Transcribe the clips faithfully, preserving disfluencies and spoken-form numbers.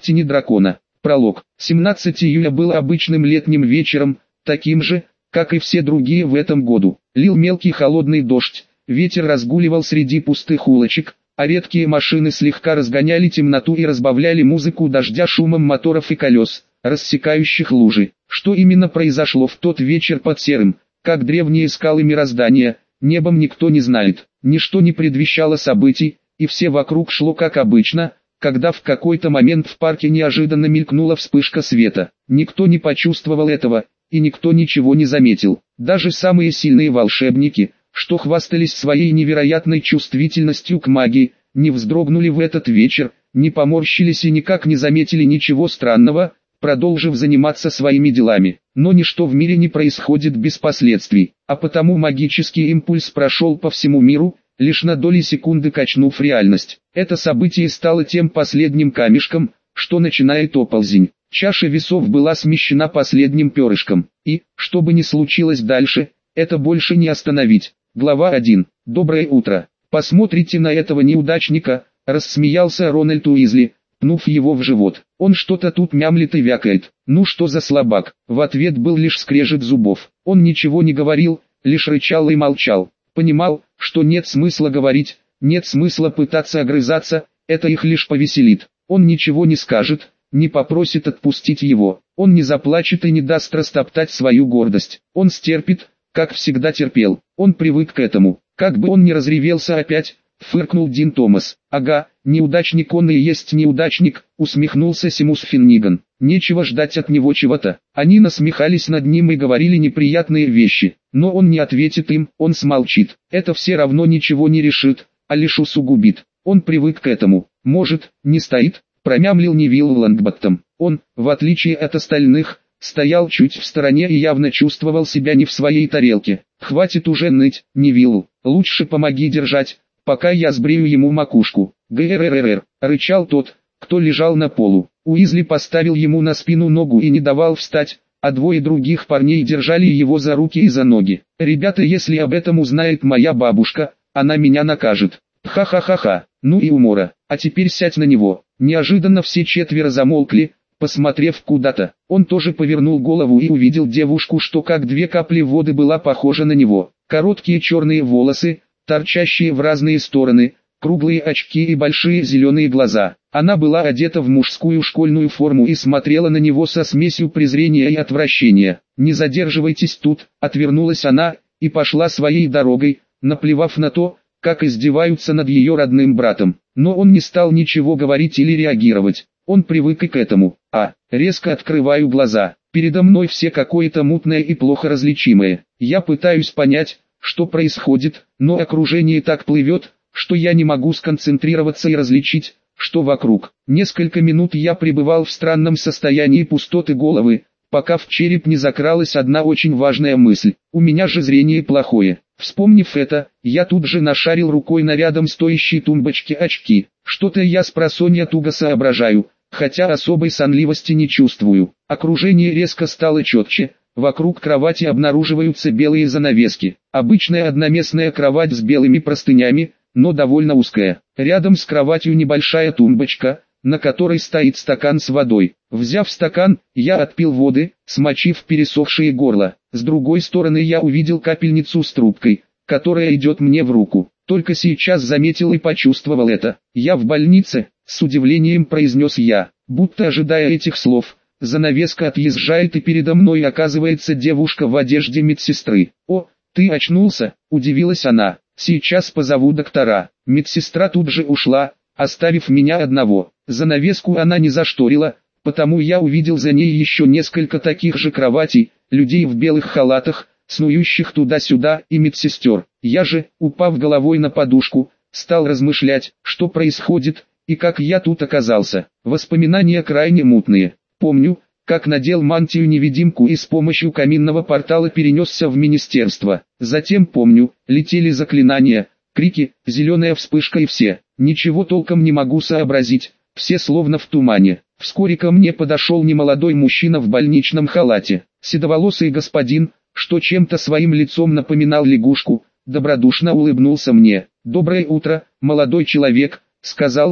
тени дракона. Пролог. семнадцатого июля было обычным летним вечером, таким же, как и все другие в этом году. Лил мелкий холодный дождь, ветер разгуливал среди пустых улочек, а редкие машины слегка разгоняли темноту и разбавляли музыку дождя шумом моторов и колес, рассекающих лужи. Что именно произошло в тот вечер под серым, как древние скалы мироздания, небом никто не знает. Ничто не предвещало событий, и все вокруг шло как обычно, когда в какой-то момент в парке неожиданно мелькнула вспышка света. Никто не почувствовал этого, и никто ничего не заметил. Даже самые сильные волшебники, что хвастались своей невероятной чувствительностью к магии, не вздрогнули в этот вечер, не поморщились и никак не заметили ничего странного, продолжив заниматься своими делами. Но ничто в мире не происходит без последствий, а потому магический импульс прошел по всему миру, лишь на доли секунды качнув реальность. Это событие стало тем последним камешком, что начинает оползень. Чаша весов была смещена последним перышком, и, что бы ни случилось дальше, это больше не остановить. Глава один. Доброе утро. Посмотрите на этого неудачника, рассмеялся Рональд Уизли, пнув его в живот. Он что-то тут мямлит и вякает. Ну что за слабак? В ответ был лишь скрежет зубов. Он ничего не говорил, лишь рычал и молчал. Понимал, что нет смысла говорить, нет смысла пытаться огрызаться, это их лишь повеселит. Он ничего не скажет, не попросит отпустить его. Он не заплачет и не даст растоптать свою гордость. Он стерпит, как всегда терпел. Он привык к этому. Как бы он ни разревелся опять, фыркнул Дин Томас. Ага, неудачник он и есть неудачник, усмехнулся Симус Финниган. Нечего ждать от него чего-то. Они насмехались над ним и говорили неприятные вещи. Но он не ответит им, он смолчит. Это все равно ничего не решит, а лишь усугубит. Он привык к этому. Может, не стоит? Промямлил Невилл Лонгботтом. Он, в отличие от остальных, стоял чуть в стороне и явно чувствовал себя не в своей тарелке. Хватит уже ныть, Невилл, лучше помоги держать, пока я сбрею ему макушку. ГРРР, рычал тот, кто лежал на полу. Уизли поставил ему на спину ногу и не давал встать, а двое других парней держали его за руки и за ноги. Ребята, если об этом узнает моя бабушка, она меня накажет. Ха-ха-ха-ха, ну и умора, а теперь сядь на него. Неожиданно все четверо замолкли, посмотрев куда-то. Он тоже повернул голову и увидел девушку, что как две капли воды была похожа на него. Короткие черные волосы, торчащие в разные стороны, круглые очки и большие зеленые глаза. Она была одета в мужскую школьную форму и смотрела на него со смесью презрения и отвращения. «Не задерживайтесь тут», — отвернулась она, и пошла своей дорогой, наплевав на то, как издеваются над ее родным братом. Но он не стал ничего говорить или реагировать. Он привык и к этому. А, резко открываю глаза. Передо мной все какое-то мутное и плохо различимое. Я пытаюсь понять, что происходит, но окружение так плывет, что я не могу сконцентрироваться и различить, что вокруг. Несколько минут я пребывал в странном состоянии пустоты головы, пока в череп не закралась одна очень важная мысль. У меня же зрение плохое. Вспомнив это, я тут же нашарил рукой на рядом стоящей тумбочке очки. Что-то я спросонья туго соображаю, хотя особой сонливости не чувствую. Окружение резко стало четче, вокруг кровати обнаруживаются белые занавески. Обычная одноместная кровать с белыми простынями, но довольно узкая. Рядом с кроватью небольшая тумбочка, на которой стоит стакан с водой. Взяв стакан, я отпил воды, смочив пересохшее горло. С другой стороны я увидел капельницу с трубкой, которая идет мне в руку. Только сейчас заметил и почувствовал это. «Я в больнице», — с удивлением произнес я, будто ожидая этих слов. Занавеска отъезжает и передо мной оказывается девушка в одежде медсестры. «О, ты очнулся?» — удивилась она. «Сейчас позову доктора». Медсестра тут же ушла, оставив меня одного. Занавеску она не зашторила, потому я увидел за ней еще несколько таких же кроватей, людей в белых халатах, снующих туда-сюда, и медсестер. Я же, упав головой на подушку, стал размышлять, что происходит, и как я тут оказался. Воспоминания крайне мутные. Помню, как надел мантию-невидимку и с помощью каминного портала перенесся в министерство. Затем помню, летели заклинания, крики, зеленая вспышка и все. Ничего толком не могу сообразить, все словно в тумане. Вскоре ко мне подошел немолодой мужчина в больничном халате. Седоволосый господин, что чем-то своим лицом напоминал лягушку, добродушно улыбнулся мне. «Доброе утро, молодой человек», — сказал он,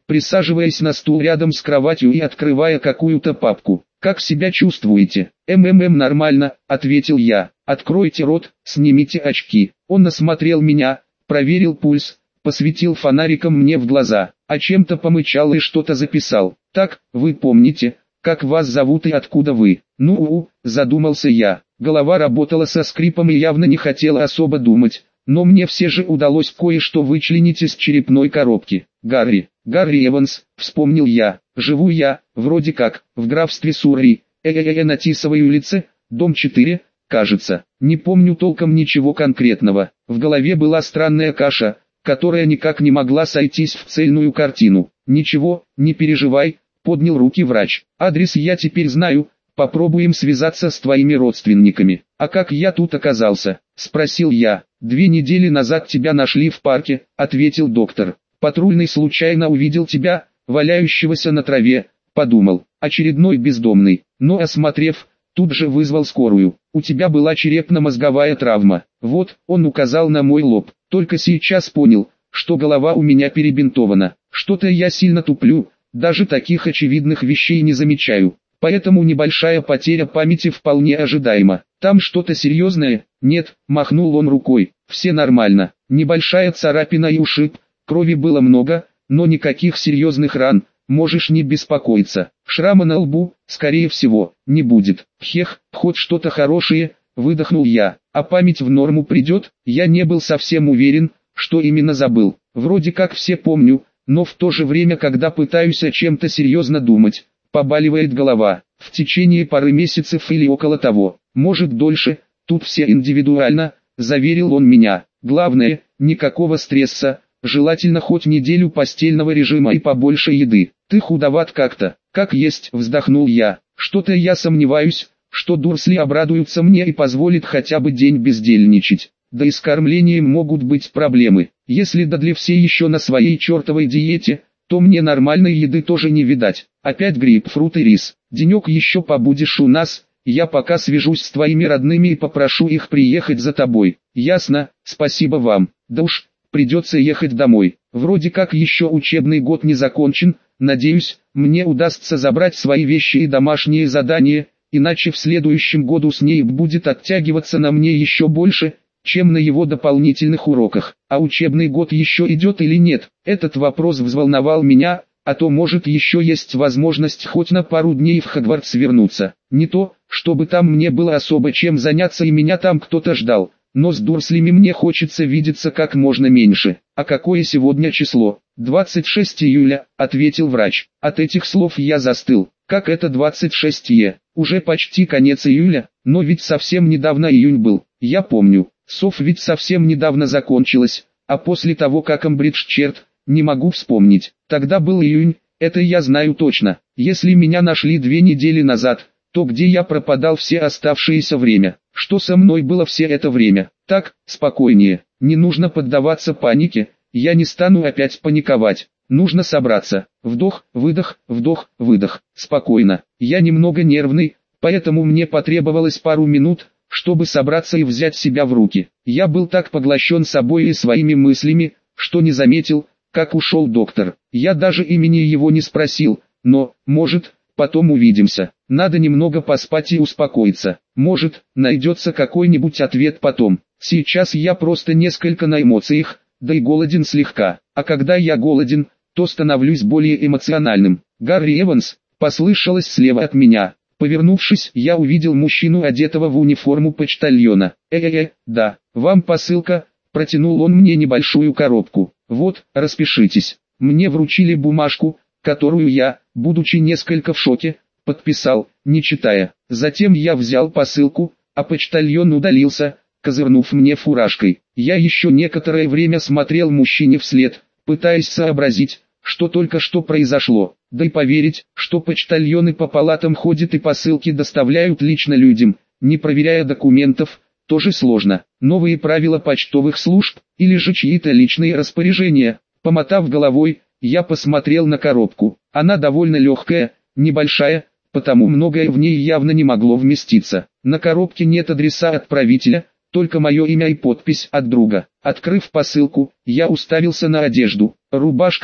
присаживаясь на стул рядом с кроватью и открывая какую-то папку. «Как себя чувствуете?» «МММ нормально», — ответил я. «Откройте рот, снимите очки». Он осмотрел меня, проверил пульс, посветил фонариком мне в глаза, а чем-то помычал и что-то записал. «Так, вы помните, как вас зовут и откуда вы?» «Ну-у», задумался я. Голова работала со скрипом и явно не хотела особо думать, но мне все же удалось кое-что вычленить из черепной коробки. «Гарри, Гарри Эванс», вспомнил я. «Живу я, вроде как, в графстве Сурри, э-э-э на Тисовой улице, дом четыре, кажется. Не помню толком ничего конкретного. В голове была странная каша, которая никак не могла сойтись в цельную картину. «Ничего, не переживай», — поднял руки врач. «Адрес я теперь знаю, попробуем связаться с твоими родственниками». «А как я тут оказался?» — спросил я. «Две недели назад тебя нашли в парке», — ответил доктор. «Патрульный случайно увидел тебя, валяющегося на траве, подумал, очередной бездомный, но осмотрев, тут же вызвал скорую. У тебя была черепно-мозговая травма». Вот, он указал на мой лоб. Только сейчас понял, что голова у меня перебинтована. Что-то я сильно туплю, даже таких очевидных вещей не замечаю. Поэтому небольшая потеря памяти вполне ожидаема. «Там что-то серьезное?» «Нет», махнул он рукой. «Все нормально. Небольшая царапина и ушиб, крови было много, но никаких серьезных ран, можешь не беспокоиться. Шрама на лбу, скорее всего, не будет». «Хех, хоть что-то хорошее», выдохнул я. «А память в норму придет?» Я не был совсем уверен, что именно забыл. Вроде как все помню, но в то же время, когда пытаюсь о чем-то серьезно думать, побаливает голова. В течение пары месяцев или около того, может дольше, тут все индивидуально, заверил он меня. Главное, никакого стресса, желательно хоть неделю постельного режима и побольше еды. «Ты худоват как-то». «Как есть», вздохнул я. «Что-то я сомневаюсь, что Дурсли обрадуются мне и позволит хотя бы день бездельничать. Да и с кормлением могут быть проблемы. Если Дадли все еще на своей чертовой диете, то мне нормальной еды тоже не видать. Опять грейпфрут и рис. Денек еще побудешь у нас, я пока свяжусь с твоими родными и попрошу их приехать за тобой». «Ясно, спасибо вам. Да уж, придется ехать домой. Вроде как еще учебный год не закончен, надеюсь, мне удастся забрать свои вещи и домашние задания, иначе в следующем году Снейп будет оттягиваться на мне еще больше, чем на его дополнительных уроках. А учебный год еще идет или нет? Этот вопрос взволновал меня, а то может еще есть возможность хоть на пару дней в Хогвартс вернуться. Не то, чтобы там мне было особо чем заняться и меня там кто-то ждал, но с Дурслями мне хочется видеться как можно меньше. «А какое сегодня число?» «двадцать шестое июля», — ответил врач. От этих слов я застыл. «Как это двадцать шестое? Уже почти конец июля, но ведь совсем недавно июнь был. Я помню, Сов ведь совсем недавно закончилась, а после того как Амбридж черт, не могу вспомнить. Тогда был июнь, это я знаю точно. Если меня нашли две недели назад, то где я пропадал все оставшееся время? Что со мной было все это время?» «Так, спокойнее, не нужно поддаваться панике, я не стану опять паниковать. Нужно собраться. Вдох, выдох, вдох, выдох. Спокойно. Я немного нервный, поэтому мне потребовалось пару минут, чтобы собраться и взять себя в руки. Я был так поглощен собой и своими мыслями, что не заметил, как ушел доктор. Я даже имени его не спросил, но, может, потом увидимся. Надо немного поспать и успокоиться. Может, найдется какой-нибудь ответ потом. Сейчас я просто несколько на эмоциях, да и голоден слегка. А когда я голоден, то становлюсь более эмоциональным. «Гарри Эванс», послышалось слева от меня. Повернувшись, я увидел мужчину, одетого в униформу почтальона. «Э-э-э, да, вам посылка», протянул он мне небольшую коробку. «Вот, распишитесь». Мне вручили бумажку, которую я, будучи несколько в шоке, подписал, не читая. Затем я взял посылку, а почтальон удалился, козырнув мне фуражкой. Я еще некоторое время смотрел мужчине вслед, пытаясь сообразить, что только что произошло. Да и поверить, что почтальоны по палатам ходят и посылки доставляют лично людям, не проверяя документов, тоже сложно. Новые правила почтовых служб, или же чьи-то личные распоряжения. Помотав головой, я посмотрел на коробку. Она довольно легкая, небольшая, потому многое в ней явно не могло вместиться. На коробке нет адреса отправителя, только мое имя и подпись от друга. Открыв посылку, я уставился на одежду. Рубашка,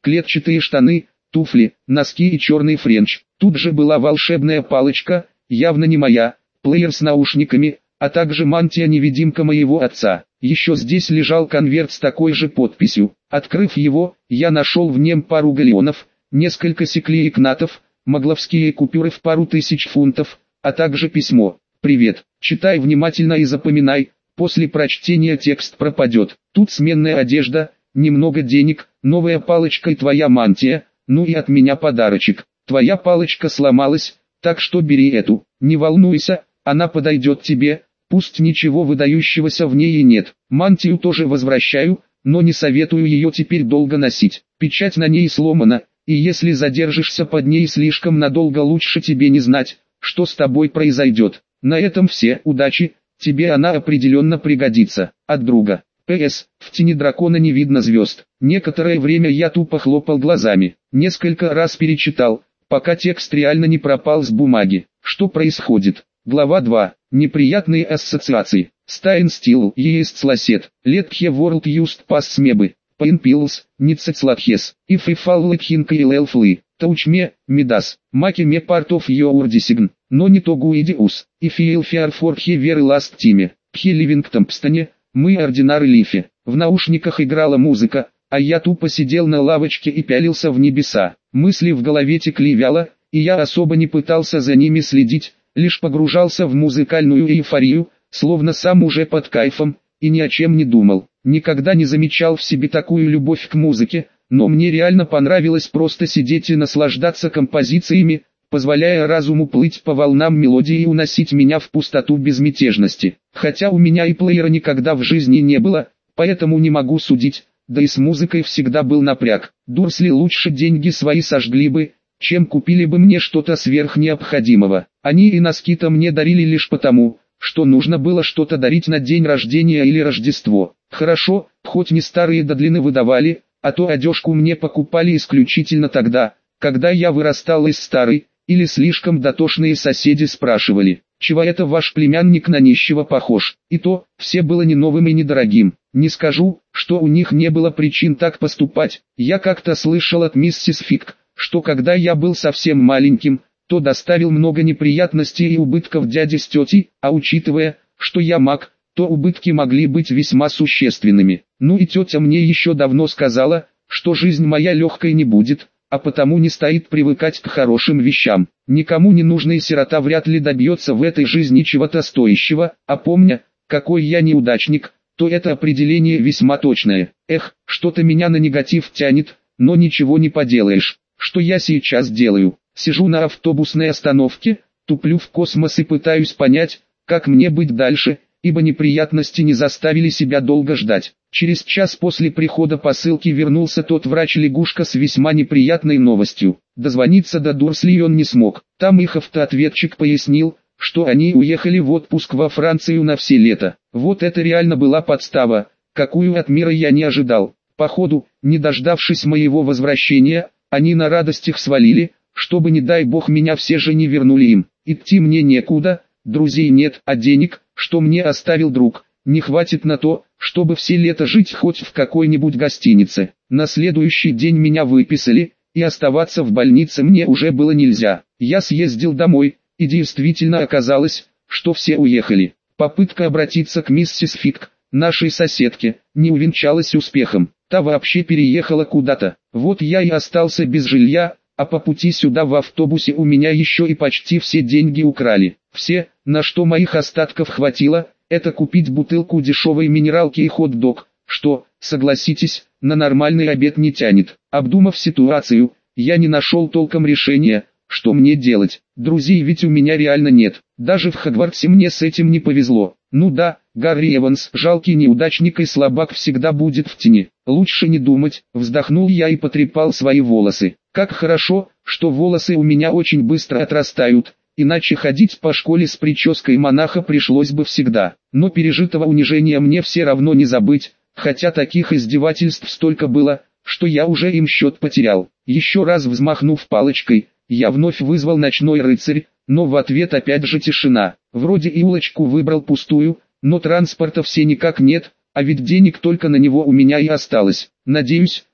клетчатые штаны, туфли, носки и черный френч. Тут же была волшебная палочка, явно не моя, плеер с наушниками, а также мантия-невидимка моего отца. Еще здесь лежал конверт с такой же подписью. Открыв его, я нашел в нем пару галеонов, несколько секлеек-натов, могловские купюры в пару тысяч фунтов, а также письмо. «Привет, читай внимательно и запоминай, после прочтения текст пропадет. Тут сменная одежда, немного денег, новая палочка и твоя мантия, ну и от меня подарочек. Твоя палочка сломалась, так что бери эту, не волнуйся, она подойдет тебе, пусть ничего выдающегося в ней и нет. Мантию тоже возвращаю, но не советую ее теперь долго носить. Печать на ней сломана, и если задержишься под ней слишком надолго, лучше тебе не знать, что с тобой произойдет. На этом все, удачи, тебе она определенно пригодится. От друга. П С. В тени дракона не видно звезд. Некоторое время я тупо хлопал глазами. Несколько раз перечитал, пока текст реально не пропал с бумаги. Что происходит? Глава два. Неприятные ассоциации. Стайн стил, есть сласет. Летхе ворлд юст пас смебы. Пейнпилс, ницецлатхес. If I fall at hinka и лелфлы. Таучме, медас. Маки ме part of your decision. Но не то гуидиус. If you fear for he very last time. Пхе Ливингтонпстоне. Мы ординары Лифи. В наушниках играла музыка, а я тупо сидел на лавочке и пялился в небеса. Мысли в голове текли вяло, и я особо не пытался за ними следить, лишь погружался в музыкальную эйфорию, словно сам уже под кайфом, и ни о чем не думал. Никогда не замечал в себе такую любовь к музыке, но мне реально понравилось просто сидеть и наслаждаться композициями, позволяя разуму плыть по волнам мелодии и уносить меня в пустоту безмятежности. Хотя у меня и плеера никогда в жизни не было, поэтому не могу судить, да и с музыкой всегда был напряг. Дурсли лучше деньги свои сожгли бы, чем купили бы мне что-то сверхнеобходимого. Они и носки-то мне дарили лишь потому, что нужно было что-то дарить на день рождения или Рождество. Хорошо, хоть не старые до длины выдавали, а то одежку мне покупали исключительно тогда, когда я вырастал из старой, или слишком дотошные соседи спрашивали, чего это ваш племянник на нищего похож. И то, все было не новым и недорогим. Не скажу, что у них не было причин так поступать. Я как-то слышал от миссис Фик, что когда я был совсем маленьким, то доставил много неприятностей и убытков дяде с тетей, а учитывая, что я маг, то убытки могли быть весьма существенными. Ну и тетя мне еще давно сказала, что жизнь моя легкой не будет, а потому не стоит привыкать к хорошим вещам. Никому не нужный сирота вряд ли добьется в этой жизни чего-то стоящего, а помня, какой я неудачник, то это определение весьма точное. Эх, что-то меня на негатив тянет, но ничего не поделаешь. Что я сейчас делаю? Сижу на автобусной остановке, туплю в космос и пытаюсь понять, как мне быть дальше, ибо неприятности не заставили себя долго ждать. Через час после прихода посылки вернулся тот врач-лягушка с весьма неприятной новостью. Дозвониться до Дурсли он не смог. Там их автоответчик пояснил, что они уехали в отпуск во Францию на все лето. Вот это реально была подстава, какую от мира я не ожидал. Походу, не дождавшись моего возвращения, они на радостях свалили, чтобы не дай бог меня все же не вернули им. Идти мне некуда, друзей нет, а денег, что мне оставил друг, не хватит на то, чтобы все лето жить хоть в какой-нибудь гостинице. На следующий день меня выписали, и оставаться в больнице мне уже было нельзя. Я съездил домой, и действительно оказалось, что все уехали. Попытка обратиться к миссис Фик, нашей соседке, не увенчалась успехом. Та вообще переехала куда-то. Вот я и остался без жилья, а по пути сюда в автобусе у меня еще и почти все деньги украли. Все, на что моих остатков хватило, это купить бутылку дешевой минералки и хот-дог, что, согласитесь, на нормальный обед не тянет. Обдумав ситуацию, я не нашел толком решения, что мне делать. Друзей ведь у меня реально нет. Даже в Хогвартсе мне с этим не повезло. Ну да, Гарри Эванс, жалкий неудачник и слабак, всегда будет в тени. Лучше не думать, вздохнул я и потрепал свои волосы. Как хорошо, что волосы у меня очень быстро отрастают, иначе ходить по школе с прической монаха пришлось бы всегда. Но пережитого унижения мне все равно не забыть, хотя таких издевательств столько было, что я уже им счет потерял. Еще раз взмахнув палочкой, я вновь вызвал ночной рыцарь, но в ответ опять же тишина. Вроде и улочку выбрал пустую, но транспорта все никак нет, а ведь денег только на него у меня и осталось. Надеюсь,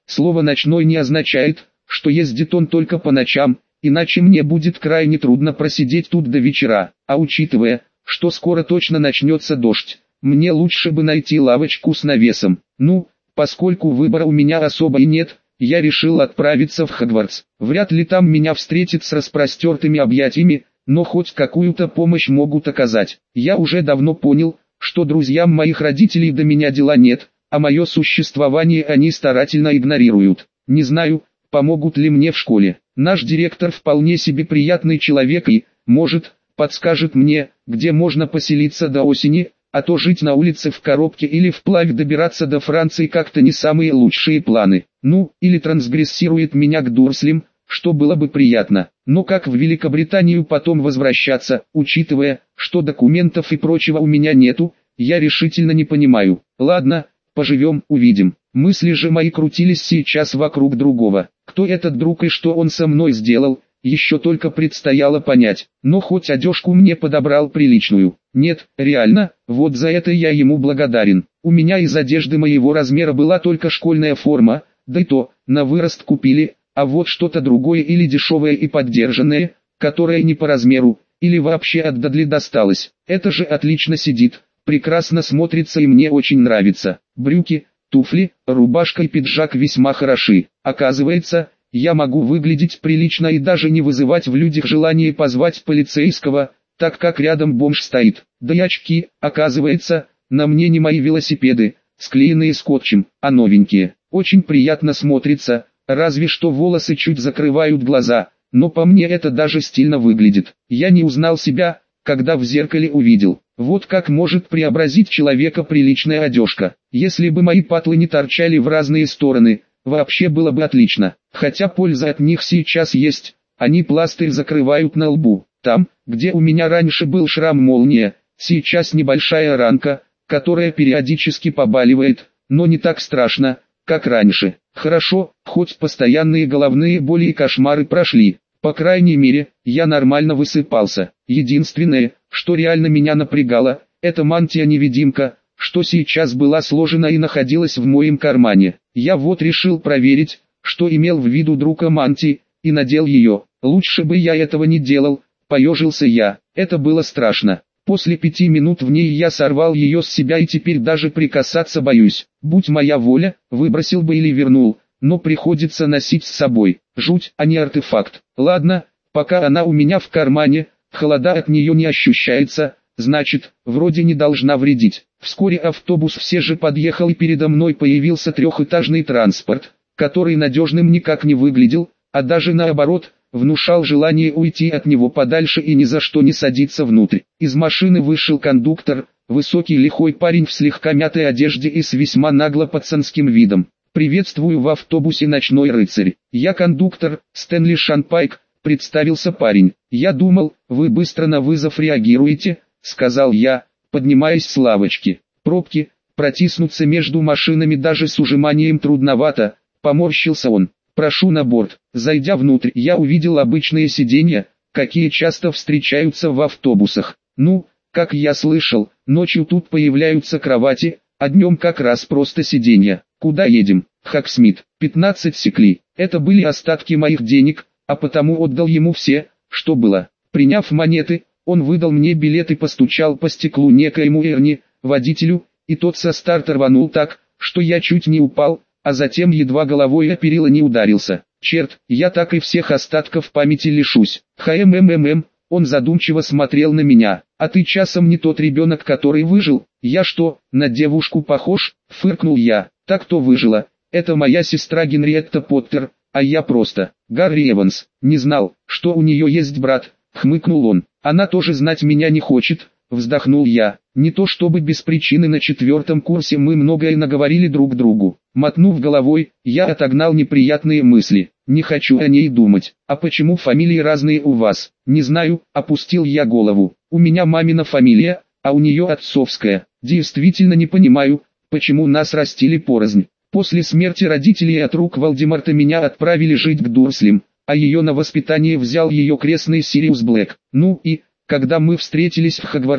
Слово «ночной» не означает, что ездит он только по ночам, иначе мне будет крайне трудно просидеть тут до вечера. А учитывая, что скоро точно начнется дождь, мне лучше бы найти лавочку с навесом. Ну, поскольку выбора у меня особо и нет, я решил отправиться в Хогвартс. Вряд ли там меня встретят с распростертыми объятиями, но хоть какую-то помощь могут оказать. Я уже давно понял, что друзьям моих родителей до меня дела нет, а мое существование они старательно игнорируют. Не знаю, помогут ли мне в школе. Наш директор вполне себе приятный человек и, может, подскажет мне, где можно поселиться до осени, а то жить на улице в коробке или вплавь добираться до Франции как-то не самые лучшие планы. Ну, или трансгрессирует меня к Дурслям, что было бы приятно. Но как в Великобританию потом возвращаться, учитывая, что документов и прочего у меня нету, я решительно не понимаю. Ладно, поживем, увидим. Мысли же мои крутились сейчас вокруг другого. Кто этот друг и что он со мной сделал, еще только предстояло понять. Но хоть одежку мне подобрал приличную. Нет, реально, вот за это я ему благодарен. У меня из одежды моего размера была только школьная форма, да и то, на вырост купили, а вот что-то другое или дешевое и поддержанное, которое не по размеру, или вообще от Дадли досталось. Это же отлично сидит, прекрасно смотрится и мне очень нравится. Брюки, туфли, рубашка и пиджак весьма хороши. Оказывается, я могу выглядеть прилично и даже не вызывать в людях желание позвать полицейского, так как рядом бомж стоит. Да и очки, оказывается, на мне не мои велосипеды, склеенные скотчем, а новенькие. Очень приятно смотрится, разве что волосы чуть закрывают глаза, но по мне это даже стильно выглядит. Я не узнал себя, когда в зеркале увидел. Вот как может преобразить человека приличная одежка. Если бы мои патлы не торчали в разные стороны, вообще было бы отлично. Хотя польза от них сейчас есть, они пластырь закрывают на лбу. Там, где у меня раньше был шрам-молния, сейчас небольшая ранка, которая периодически побаливает, но не так страшно, как раньше. Хорошо, хоть постоянные головные боли и кошмары прошли. По крайней мере, я нормально высыпался. Единственное, что реально меня напрягало, это мантия-невидимка, что сейчас была сложена и находилась в моем кармане. Я вот решил проверить, что имел в виду друг о мантии, и надел ее. Лучше бы я этого не делал, поежился я. Это было страшно. После пяти минут в ней я сорвал ее с себя и теперь даже прикасаться боюсь. Будь моя воля, выбросил бы или вернул, но приходится носить с собой. Жуть, а не артефакт. Ладно, пока она у меня в кармане, холода от нее не ощущается, значит, вроде не должна вредить. Вскоре автобус все же подъехал и передо мной появился трехэтажный транспорт, который надежным никак не выглядел, а даже наоборот, внушал желание уйти от него подальше и ни за что не садиться внутрь. Из машины вышел кондуктор, высокий лихой парень в слегка мятой одежде и с весьма нагло пацанским видом. «Приветствую в автобусе, ночной рыцарь. Я кондуктор, Стэнли Шанпайк», — представился парень. «Я думал, вы быстро на вызов реагируете», — сказал я, поднимаясь с лавочки. «Пробки, протиснуться между машинами даже с ужиманием трудновато», — поморщился он. «Прошу на борт». Зайдя внутрь, я увидел обычные сиденья, какие часто встречаются в автобусах. Ну, как я слышал, ночью тут появляются кровати, а днем как раз просто сиденья. «Куда едем?» «Хоксмит». пятнадцать секли. Это были остатки моих денег, а потому отдал ему все, что было. Приняв монеты, он выдал мне билет и постучал по стеклу некоему Эрни, водителю, и тот со старта рванул так, что я чуть не упал, а затем едва головой о перила не ударился. Черт, я так и всех остатков памяти лишусь. Хмммм, он задумчиво смотрел на меня. «А ты часом не тот ребенок, который выжил?» «Я что, на девушку похож?» — фыркнул я. «Так кто выжила? Это моя сестра Генриетта Поттер, а я просто Гарри Эванс. Не знал, что у нее есть брат», — хмыкнул он. «Она тоже знать меня не хочет», — вздохнул я. «Не то чтобы без причины на четвертом курсе мы многое наговорили друг другу». Мотнув головой, я отогнал неприятные мысли. «Не хочу о ней думать. А почему фамилии разные у вас?» «Не знаю», — опустил я голову. «У меня мамина фамилия, а у нее отцовская. Действительно не понимаю, почему нас растили порознь. После смерти родителей от рук Волдеморта меня отправили жить к Дурслям, а ее на воспитание взял ее крестный Сириус Блэк. Ну и, когда мы встретились в Хогвартсе,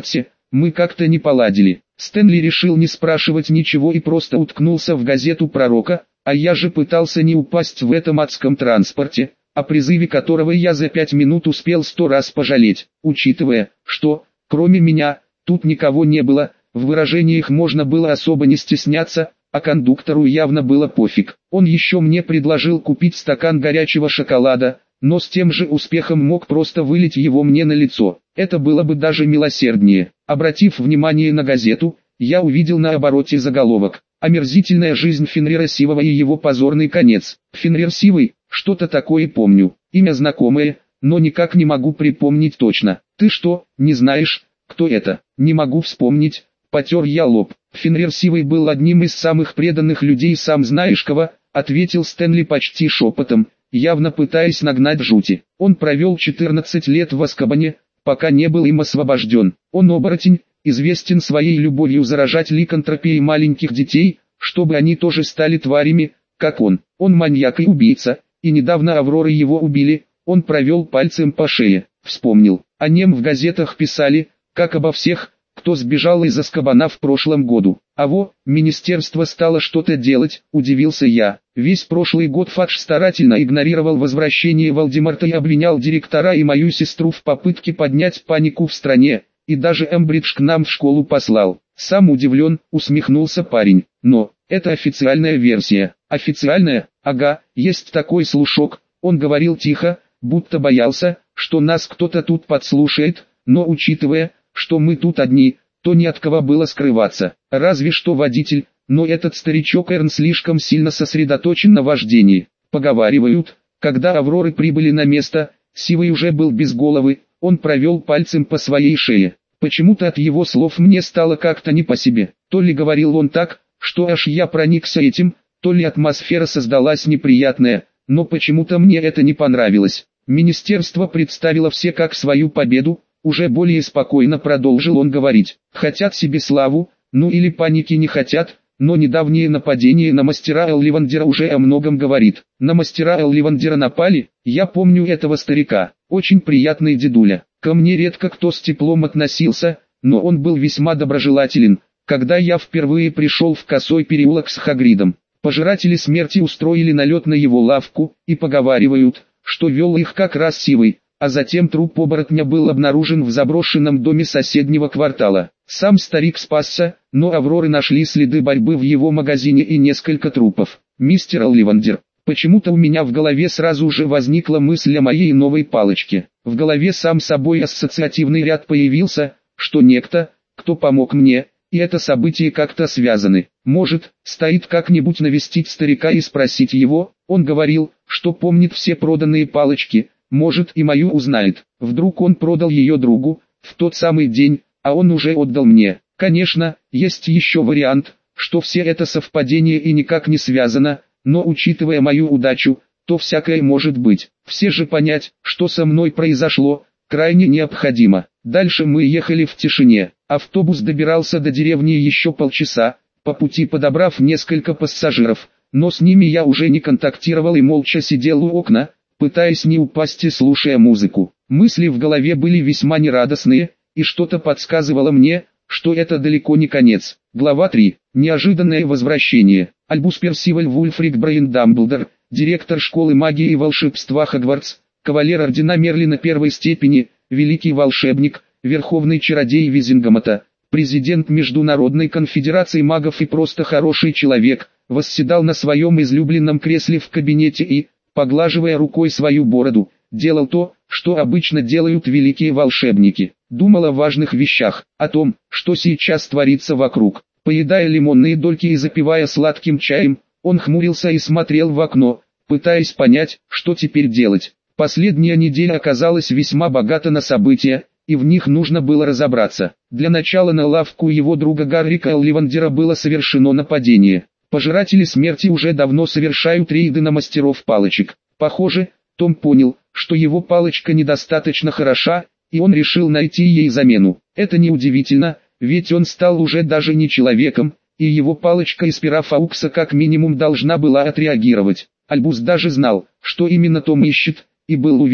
мы как-то не поладили. Стэнли решил не спрашивать ничего и просто уткнулся в газету пророка, а я же пытался не упасть в этом адском транспорте, о призыве которого я за пять минут успел сто раз пожалеть, учитывая, что, кроме меня, тут никого не было, в выражениях можно было особо не стесняться, а кондуктору явно было пофиг. Он еще мне предложил купить стакан горячего шоколада, но с тем же успехом мог просто вылить его мне на лицо. Это было бы даже милосерднее. Обратив внимание на газету, я увидел на обороте заголовок: «Омерзительная жизнь Фенрира Сивого и его позорный конец». Фенрир Сивый, что-то такое помню, имя знакомое, но никак не могу припомнить точно. Ты что, не знаешь, кто это? Не могу вспомнить. Потер я лоб. Фенрир Сивый был одним из самых преданных людей, сам знаешь кого, ответил Стэнли почти шепотом, явно пытаясь нагнать жути. Он провел четырнадцать лет в Азкабане, пока не был им освобожден. Он оборотень, известен своей любовью заражать ликантропией маленьких детей, чтобы они тоже стали тварями, как он. Он маньяк и убийца, и недавно Авроры его убили. Он провел пальцем по шее. Вспомнил. О нем в газетах писали, как обо всех, кто сбежал из Азкабана в прошлом году. А во, министерство стало что-то делать, удивился я. Весь прошлый год Фадж старательно игнорировал возвращение Волдемарта и обвинял директора и мою сестру в попытке поднять панику в стране, и даже Эмбридж к нам в школу послал. Сам удивлен, усмехнулся парень. Но, это официальная версия. Официальная? Ага, есть такой слушок. Он говорил тихо, будто боялся, что нас кто-то тут подслушает, но учитывая, что мы тут одни, то ни от кого было скрываться, разве что водитель, но этот старичок Эрн слишком сильно сосредоточен на вождении. Поговаривают, когда Авроры прибыли на место, Сивый уже был без головы, он провел пальцем по своей шее. Почему-то от его слов мне стало как-то не по себе, то ли говорил он так, что аж я проникся этим, то ли атмосфера создалась неприятная, но почему-то мне это не понравилось. Министерство представило все как свою победу, уже более спокойно продолжил он говорить. Хотят себе славу, ну или паники не хотят, но недавнее нападение на мастера Элливандера уже о многом говорит. На мастера Элливандера напали, я помню этого старика, очень приятный дедуля. Ко мне редко кто с теплом относился, но он был весьма доброжелателен, когда я впервые пришел в Косой переулок с Хагридом. Пожиратели смерти устроили налет на его лавку, и поговаривают, что вел их как раз Сивый. А затем труп оборотня был обнаружен в заброшенном доме соседнего квартала. Сам старик спасся, но Авроры нашли следы борьбы в его магазине и несколько трупов. Мистер Элливандер, почему-то у меня в голове сразу же возникла мысль о моей новой палочке. В голове сам собой ассоциативный ряд появился, что некто, кто помог мне, и это события как-то связаны. Может, стоит как-нибудь навестить старика и спросить его, он говорил, что помнит все проданные палочки. Может, и мою узнает. Вдруг он продал ее другу, в тот самый день, а он уже отдал мне. Конечно, есть еще вариант, что все это совпадение и никак не связано, но учитывая мою удачу, то всякое может быть. Все же понять, что со мной произошло, крайне необходимо. Дальше мы ехали в тишине. Автобус добирался до деревни еще полчаса, по пути подобрав несколько пассажиров, но с ними я уже не контактировал и молча сидел у окна, пытаясь не упасть и слушая музыку. Мысли в голове были весьма нерадостные, и что-то подсказывало мне, что это далеко не конец. Глава три. Неожиданное возвращение. Альбус Персиваль Вульфрик Брейн Дамблдор, директор школы магии и волшебства Хогвартс, кавалер ордена Мерлина первой степени, великий волшебник, верховный чародей Визингамата, президент Международной конфедерации магов и просто хороший человек, восседал на своем излюбленном кресле в кабинете и, поглаживая рукой свою бороду, делал то, что обычно делают великие волшебники. Думал о важных вещах, о том, что сейчас творится вокруг. Поедая лимонные дольки и запивая сладким чаем, он хмурился и смотрел в окно, пытаясь понять, что теперь делать. Последняя неделя оказалась весьма богата на события, и в них нужно было разобраться. Для начала на лавку его друга Гаррика Элливандера было совершено нападение. Пожиратели смерти уже давно совершают рейды на мастеров палочек. Похоже, Том понял, что его палочка недостаточно хороша, и он решил найти ей замену. Это неудивительно, ведь он стал уже даже не человеком, и его палочка из пера Фаукса как минимум должна была отреагировать. Альбус даже знал, что именно Том ищет, и был уверен,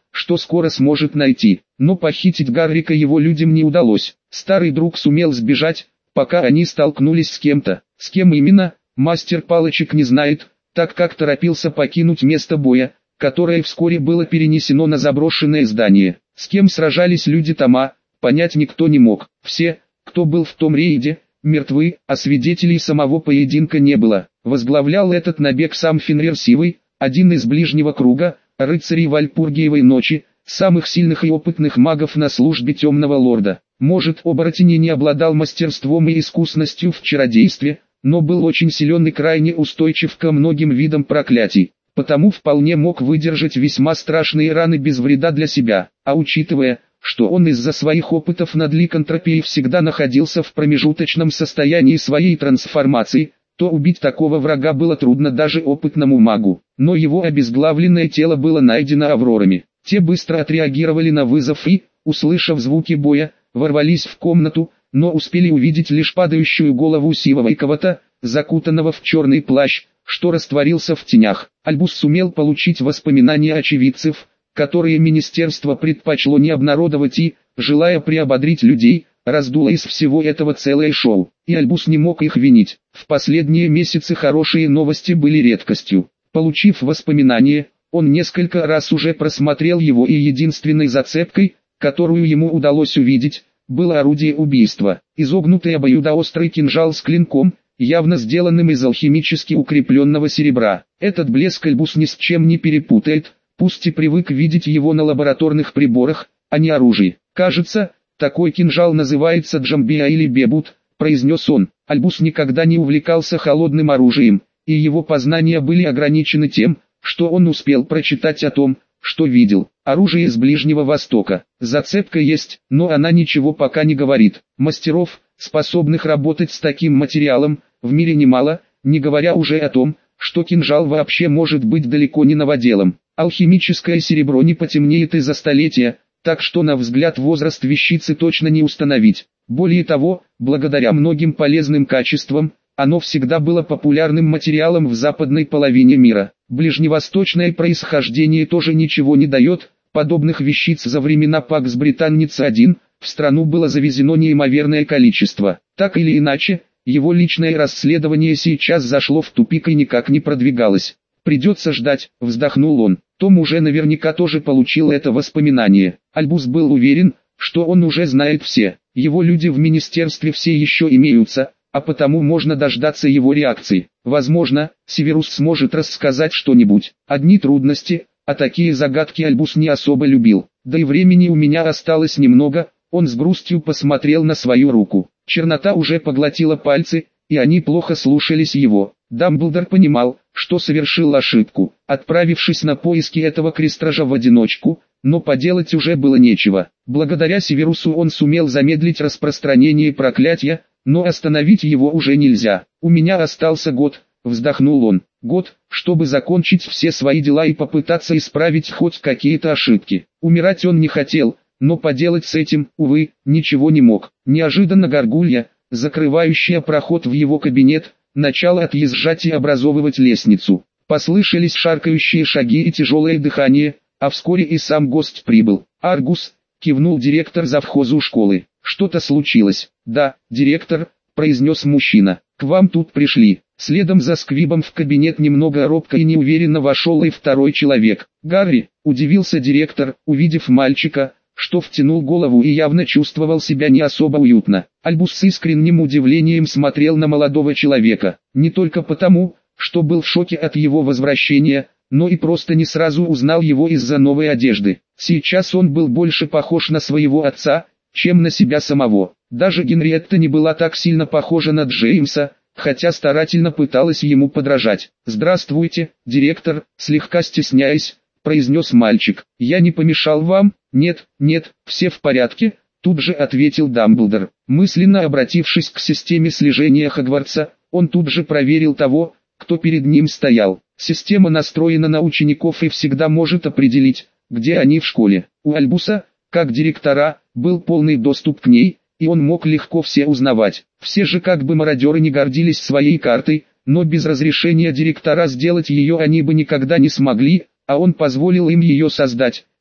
что скоро сможет найти. Но похитить Гаррика его людям не удалось. Старый друг сумел сбежать, пока они столкнулись с кем-то. С кем именно, мастер палочек не знает, так как торопился покинуть место боя, которое вскоре было перенесено на заброшенное здание. С кем сражались люди Тома, понять никто не мог. Все, кто был в том рейде, мертвы, а свидетелей самого поединка не было. Возглавлял этот набег сам Фенрир Сивый, один из ближнего круга, рыцарей Вальпургиевой ночи, самых сильных и опытных магов на службе Темного Лорда. Может, оборотень и не обладал мастерством и искусностью в чародействе, но был очень силен и крайне устойчив ко многим видам проклятий, потому вполне мог выдержать весьма страшные раны без вреда для себя, а учитывая, что он из-за своих опытов над ликантропией всегда находился в промежуточном состоянии своей трансформации, то убить такого врага было трудно даже опытному магу. Но его обезглавленное тело было найдено аврорами. Те быстро отреагировали на вызов и, услышав звуки боя, ворвались в комнату, но успели увидеть лишь падающую голову сивого кого-то, закутанного в черный плащ, что растворился в тенях. Альбус сумел получить воспоминания очевидцев, которые министерство предпочло не обнародовать и, желая приободрить людей, раздуло из всего этого целое шоу. И Альбус не мог их винить. В последние месяцы хорошие новости были редкостью. Получив воспоминания, он несколько раз уже просмотрел его, и единственной зацепкой, которую ему удалось увидеть, было орудие убийства. Изогнутый обоюдоострый кинжал с клинком, явно сделанным из алхимически укрепленного серебра. Этот блеск Альбус ни с чем не перепутает, пусть и привык видеть его на лабораторных приборах, а не оружии. «Кажется, такой кинжал называется Джамбия или Бебут», — произнес он. Альбус никогда не увлекался холодным оружием, и его познания были ограничены тем, что он успел прочитать о том, что видел. Оружие из Ближнего Востока. Зацепка есть, но она ничего пока не говорит. Мастеров, способных работать с таким материалом, в мире немало, не говоря уже о том, что кинжал вообще может быть далеко не новоделом. Алхимическое серебро не потемнеет из-за столетия, так что на взгляд возраст вещицы точно не установить. Более того, благодаря многим полезным качествам, оно всегда было популярным материалом в западной половине мира. Ближневосточное происхождение тоже ничего не дает, подобных вещиц за времена Пакс Британница один в страну было завезено неимоверное количество. Так или иначе, его личное расследование сейчас зашло в тупик и никак не продвигалось. «Придется ждать», — вздохнул он. Том уже наверняка тоже получил это воспоминание. Альбус был уверен, что он уже знает все. Его люди в министерстве все еще имеются, а потому можно дождаться его реакции. Возможно, Северус сможет рассказать что-нибудь. Одни трудности, а такие загадки Альбус не особо любил. Да и времени у меня осталось немного, он с грустью посмотрел на свою руку. Чернота уже поглотила пальцы, и они плохо слушались его. Дамблдор понимал, что совершил ошибку, отправившись на поиски этого крестража в одиночку, но поделать уже было нечего. Благодаря Северусу он сумел замедлить распространение проклятия, но остановить его уже нельзя. «У меня остался год», — вздохнул он. «Год, чтобы закончить все свои дела и попытаться исправить хоть какие-то ошибки». Умирать он не хотел, но поделать с этим, увы, ничего не мог. Неожиданно горгулья, закрывающая проход в его кабинет, начала отъезжать и образовывать лестницу. Послышались шаркающие шаги и тяжелое дыхание, а вскоре и сам гость прибыл. «Аргус», — кивнул директор завхозу школы. «Что-то случилось?» «Да, директор», — произнес мужчина. «К вам тут пришли». Следом за Сквибом в кабинет немного робко и неуверенно вошел и второй человек. «Гарри», — удивился директор, увидев мальчика, что втянул голову и явно чувствовал себя не особо уютно. Альбус с искренним удивлением смотрел на молодого человека. Не только потому, что был в шоке от его возвращения, но и просто не сразу узнал его из-за новой одежды. Сейчас он был больше похож на своего отца, чем на себя самого. Даже Генриетта не была так сильно похожа на Джеймса, хотя старательно пыталась ему подражать. «Здравствуйте, директор», слегка стесняясь, произнес мальчик. «Я не помешал вам?» «Нет, нет, все в порядке», тут же ответил Дамблдор. Мысленно обратившись к системе слежения Хогвартса, он тут же проверил того, кто перед ним стоял. Система настроена на учеников и всегда может определить, где они в школе. У Альбуса, как директора, был полный доступ к ней, и он мог легко все узнавать. Все же как бы мародеры не гордились своей картой, но без разрешения директора сделать ее они бы никогда не смогли, а он позволил им ее создать,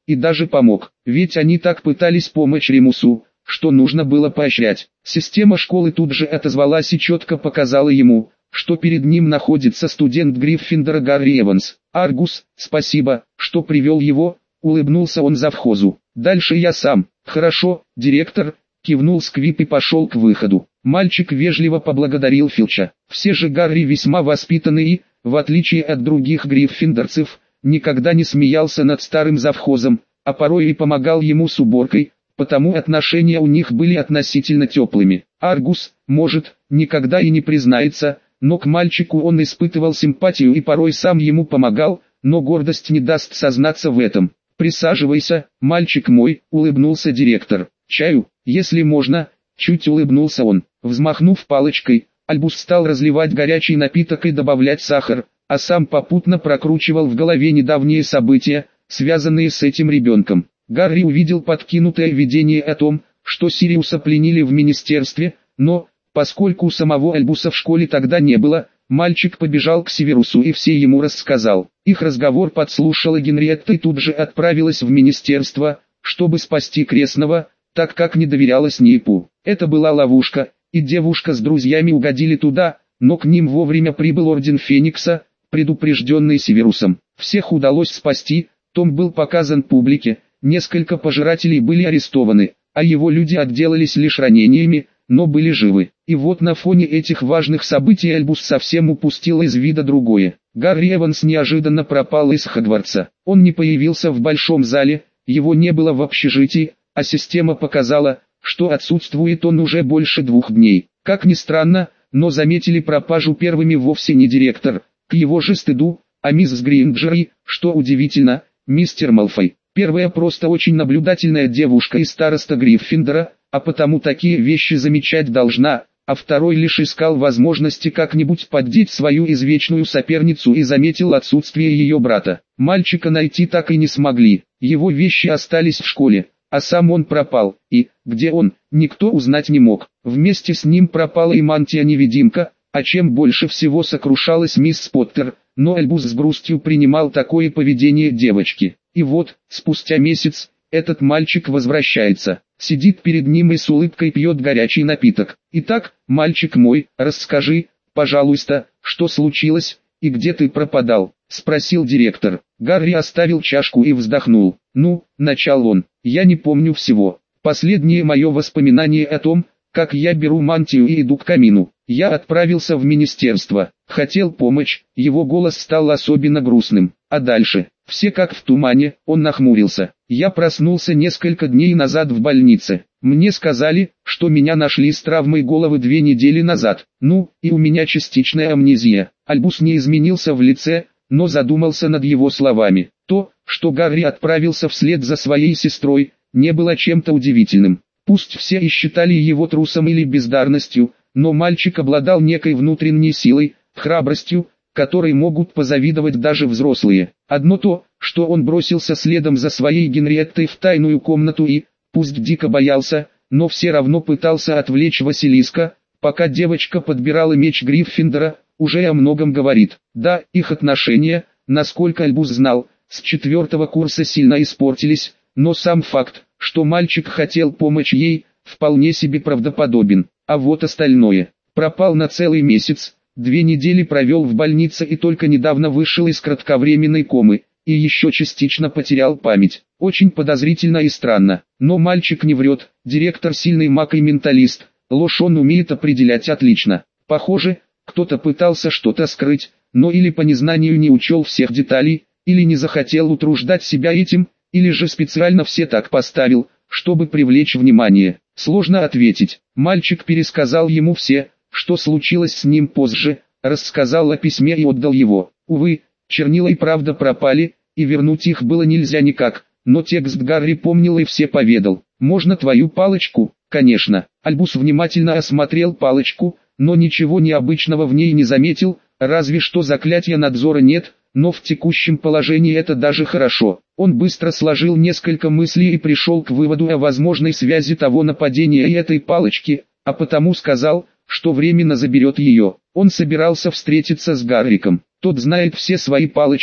и даже помог, ведь они так пытались помочь Ремусу, что нужно было поощрять. Система школы тут же отозвалась и четко показала ему, что перед ним находится студент Гриффиндора Гарри Эванс. «Аргус, спасибо, что привел его», — улыбнулся он завхозу. «Дальше я сам». «Хорошо, директор», — кивнул Сквип и пошел к выходу. Мальчик вежливо поблагодарил Филча. Все же Гарри весьма воспитанный и, в отличие от других гриффиндорцев, никогда не смеялся над старым завхозом, а порой и помогал ему с уборкой, потому отношения у них были относительно теплыми. Аргус, может, никогда и не признается, но к мальчику он испытывал симпатию и порой сам ему помогал, но гордость не даст сознаться в этом. «Присаживайся, мальчик мой», — улыбнулся директор. «Чаю, если можно», — чуть улыбнулся он. Взмахнув палочкой, Альбус стал разливать горячий напиток и добавлять сахар, а сам попутно прокручивал в голове недавние события, связанные с этим ребенком. Гарри увидел подкинутое видение о том, что Сириуса пленили в министерстве, но, поскольку у самого Альбуса в школе тогда не было, мальчик побежал к Северусу и все ему рассказал. Их разговор подслушала Генриетта и тут же отправилась в министерство, чтобы спасти крестного, так как не доверяла Снейпу. Это была ловушка, и девушка с друзьями угодили туда, но к ним вовремя прибыл Орден Феникса, предупрежденный Северусом. Всех удалось спасти, Том был показан публике, несколько пожирателей были арестованы, а его люди отделались лишь ранениями, но были живы. И вот на фоне этих важных событий Альбус совсем упустил из вида другое. Гарри Эванс неожиданно пропал из Хогвартса. Он не появился в большом зале, его не было в общежитии, а система показала, что отсутствует он уже больше двух дней. Как ни странно, но заметили пропажу первыми вовсе не директор, к его же стыду, а мисс Гринджер и, что удивительно, мистер Малфой. Первая просто очень наблюдательная девушка и староста Гриффиндора, а потому такие вещи замечать должна, а второй лишь искал возможности как-нибудь поддеть свою извечную соперницу и заметил отсутствие ее брата. Мальчика найти так и не смогли, его вещи остались в школе, а сам он пропал, и, где он, никто узнать не мог. Вместе с ним пропала и мантия-невидимка, а чем больше всего сокрушалась мисс Поттер, но Альбус с грустью принимал такое поведение девочки. И вот, спустя месяц, этот мальчик возвращается, сидит перед ним и с улыбкой пьет горячий напиток. «Итак, мальчик мой, расскажи, пожалуйста, что случилось, и где ты пропадал?» — спросил директор. Гарри оставил чашку и вздохнул. «Ну, — начал он, — я не помню всего. Последнее мое воспоминание о том, как я беру мантию и иду к камину. Я отправился в министерство, хотел помочь», его голос стал особенно грустным. «А дальше, все как в тумане», он нахмурился. «Я проснулся несколько дней назад в больнице. Мне сказали, что меня нашли с травмой головы две недели назад. Ну, и у меня частичная амнезия». Альбус не изменился в лице, но задумался над его словами. То, что Гарри отправился вслед за своей сестрой, не было чем-то удивительным. Пусть все и считали его трусом или бездарностью, но мальчик обладал некой внутренней силой, храбростью, которой могут позавидовать даже взрослые. Одно то, что он бросился следом за своей Генриеттой в тайную комнату и, пусть дико боялся, но все равно пытался отвлечь Василиска, пока девочка подбирала меч Гриффиндора, уже о многом говорит. Да, их отношения, насколько Альбус знал, с четвертого курса сильно испортились, но сам факт, что мальчик хотел помочь ей, вполне себе правдоподобен. А вот остальное. Пропал на целый месяц, две недели провел в больнице и только недавно вышел из кратковременной комы, и еще частично потерял память. Очень подозрительно и странно. Но мальчик не врет, директор сильный маг и менталист, ложь он умеет определять отлично. Похоже, кто-то пытался что-то скрыть, но или по незнанию не учел всех деталей, или не захотел утруждать себя этим, или же специально все так поставил, чтобы привлечь внимание. Сложно ответить. Мальчик пересказал ему все, что случилось с ним позже, рассказал о письме и отдал его. Увы, чернила и правда пропали, и вернуть их было нельзя никак, но текст Гарри помнил и все поведал. «Можно твою палочку?» «Конечно». Альбус внимательно осмотрел палочку, но ничего необычного в ней не заметил, разве что заклятия надзора нет, но в текущем положении это даже хорошо. Он быстро сложил несколько мыслей и пришел к выводу о возможной связи того нападения и этой палочки, а потому сказал, что временно заберет ее. Он собирался встретиться с Гарриком. Тот знает все свои палочки,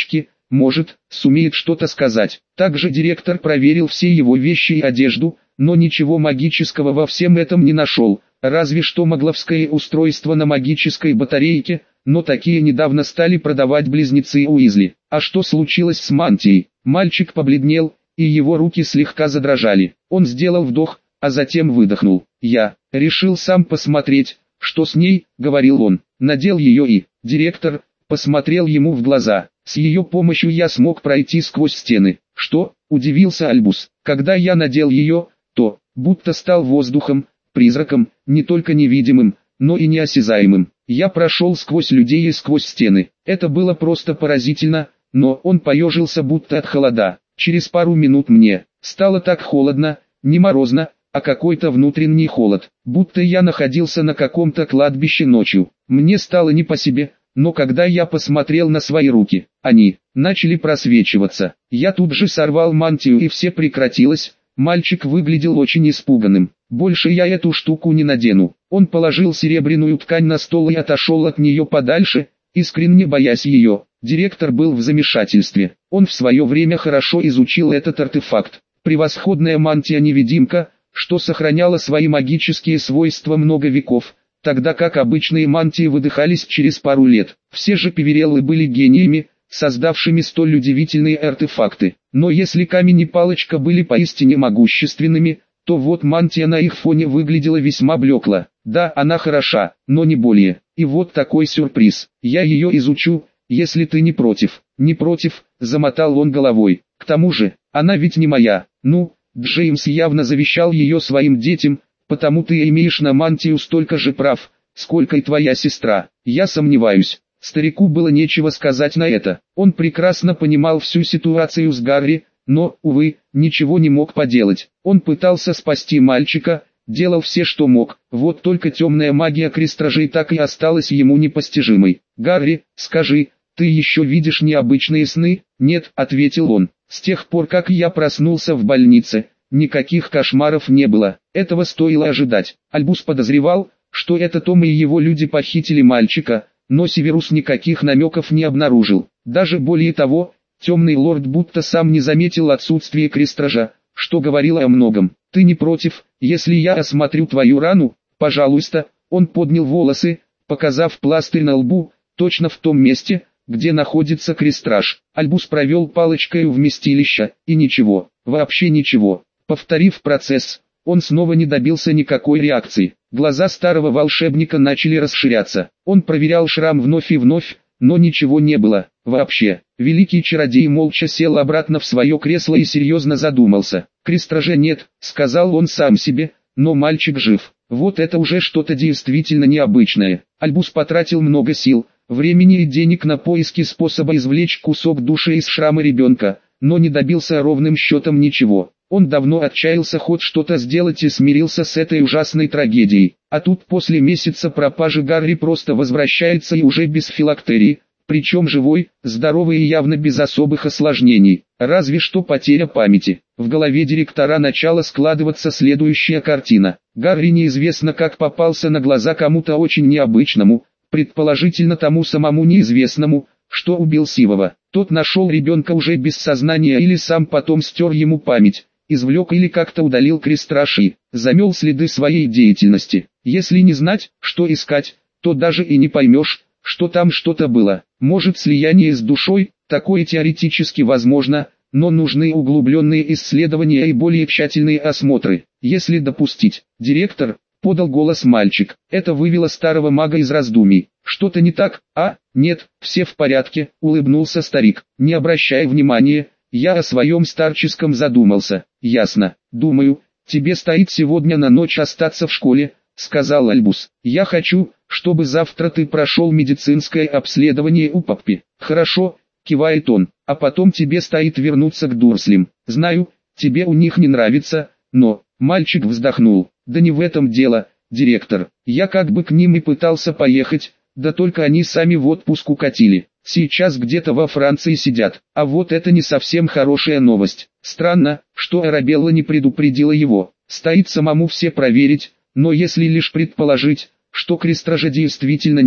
может, сумеет что-то сказать. Также директор проверил все его вещи и одежду, но ничего магического во всем этом не нашел, разве что магловское устройство на магической батарейке, но такие недавно стали продавать близнецы Уизли. А что случилось с мантией? Мальчик побледнел, и его руки слегка задрожали. Он сделал вдох, а затем выдохнул. «Я решил сам посмотреть, что с ней», — говорил он. Надел ее и... Директор посмотрел ему в глаза. «С ее помощью я смог пройти сквозь стены». «Что?» — удивился Альбус. «Когда я надел ее, то, будто стал воздухом, призраком, не только невидимым, но и неосязаемым. Я прошел сквозь людей и сквозь стены. Это было просто поразительно, но он поежился будто от холода. Через пару минут мне стало так холодно, не морозно, а какой-то внутренний холод, будто я находился на каком-то кладбище ночью. Мне стало не по себе, но когда я посмотрел на свои руки, они начали просвечиваться. Я тут же сорвал мантию и все прекратилось». Мальчик выглядел очень испуганным. «Больше я эту штуку не надену». Он положил серебряную ткань на стол и отошел от нее подальше, искренне боясь ее. Директор был в замешательстве. Он в свое время хорошо изучил этот артефакт. Превосходная мантия-невидимка, что сохраняла свои магические свойства много веков, тогда как обычные мантии выдыхались через пару лет. Все же пивереллы были гениями, создавшими столь удивительные артефакты. Но если камень и палочка были поистине могущественными, то вот мантия на их фоне выглядела весьма блекло. Да, она хороша, но не более. И вот такой сюрприз. Я ее изучу, если ты не против. Не против, замотал он головой. К тому же, она ведь не моя. Ну, Джеймс явно завещал ее своим детям, потому ты имеешь на мантию столько же прав, сколько и твоя сестра. Я сомневаюсь. Старику было нечего сказать на это. Он прекрасно понимал всю ситуацию с Гарри, но, увы, ничего не мог поделать. Он пытался спасти мальчика, делал все, что мог, вот только темная магия крестражей так и осталась ему непостижимой. «Гарри, скажи, ты еще видишь необычные сны?» «Нет», — ответил он. «С тех пор, как я проснулся в больнице, никаких кошмаров не было». Этого стоило ожидать. Альбус подозревал, что это Том и его люди похитили мальчика, но Северус никаких намеков не обнаружил. Даже более того, темный лорд будто сам не заметил отсутствие крестража, что говорило о многом. «Ты не против, если я осмотрю твою рану?» «Пожалуйста». Он поднял волосы, показав пластырь на лбу, точно в том месте, где находится крестраж. Альбус провел палочкой в вместилище, и ничего, вообще ничего. Повторив процесс, он снова не добился никакой реакции. Глаза старого волшебника начали расширяться. Он проверял шрам вновь и вновь, но ничего не было. Вообще, великий чародей молча сел обратно в свое кресло и серьезно задумался. «Крестража нет», — сказал он сам себе, — «но мальчик жив. Вот это уже что-то действительно необычное». Альбус потратил много сил, времени и денег на поиски способа извлечь кусок души из шрама ребенка, но не добился ровным счетом ничего. Он давно отчаялся хоть что-то сделать и смирился с этой ужасной трагедией. А тут после месяца пропажи Гарри просто возвращается и уже без филактерии, причем живой, здоровый и явно без особых осложнений. Разве что потеря памяти. В голове директора начала складываться следующая картина. Гарри неизвестно как попался на глаза кому-то очень необычному, предположительно тому самому неизвестному, что убил Сивова. Тот нашел ребенка уже без сознания или сам потом стер ему память, извлек или как-то удалил крестраж и замел следы своей деятельности. Если не знать, что искать, то даже и не поймешь, что там что-то было. Может, слияние с душой, такое теоретически возможно, но нужны углубленные исследования и более тщательные осмотры. Если допустить, директор, подал голос мальчик, это вывело старого мага из раздумий. Что-то не так, а? Нет, все в порядке, улыбнулся старик. Не обращай внимания, я о своем старческом задумался. Ясно, думаю, тебе стоит сегодня на ночь остаться в школе, сказал Альбус. Я хочу, чтобы завтра ты прошел медицинское обследование у папи. Хорошо, кивает он, а потом тебе стоит вернуться к Дурслям. Знаю, тебе у них не нравится, но... Мальчик вздохнул. Да не в этом дело, директор. Я как бы к ним и пытался поехать, да только они сами в отпуск укатили. Сейчас где-то во Франции сидят. А вот это не совсем хорошая новость. Странно, что Арабелла не предупредила его. Стоит самому все проверить, но если лишь предположить, что крестража действительно нет,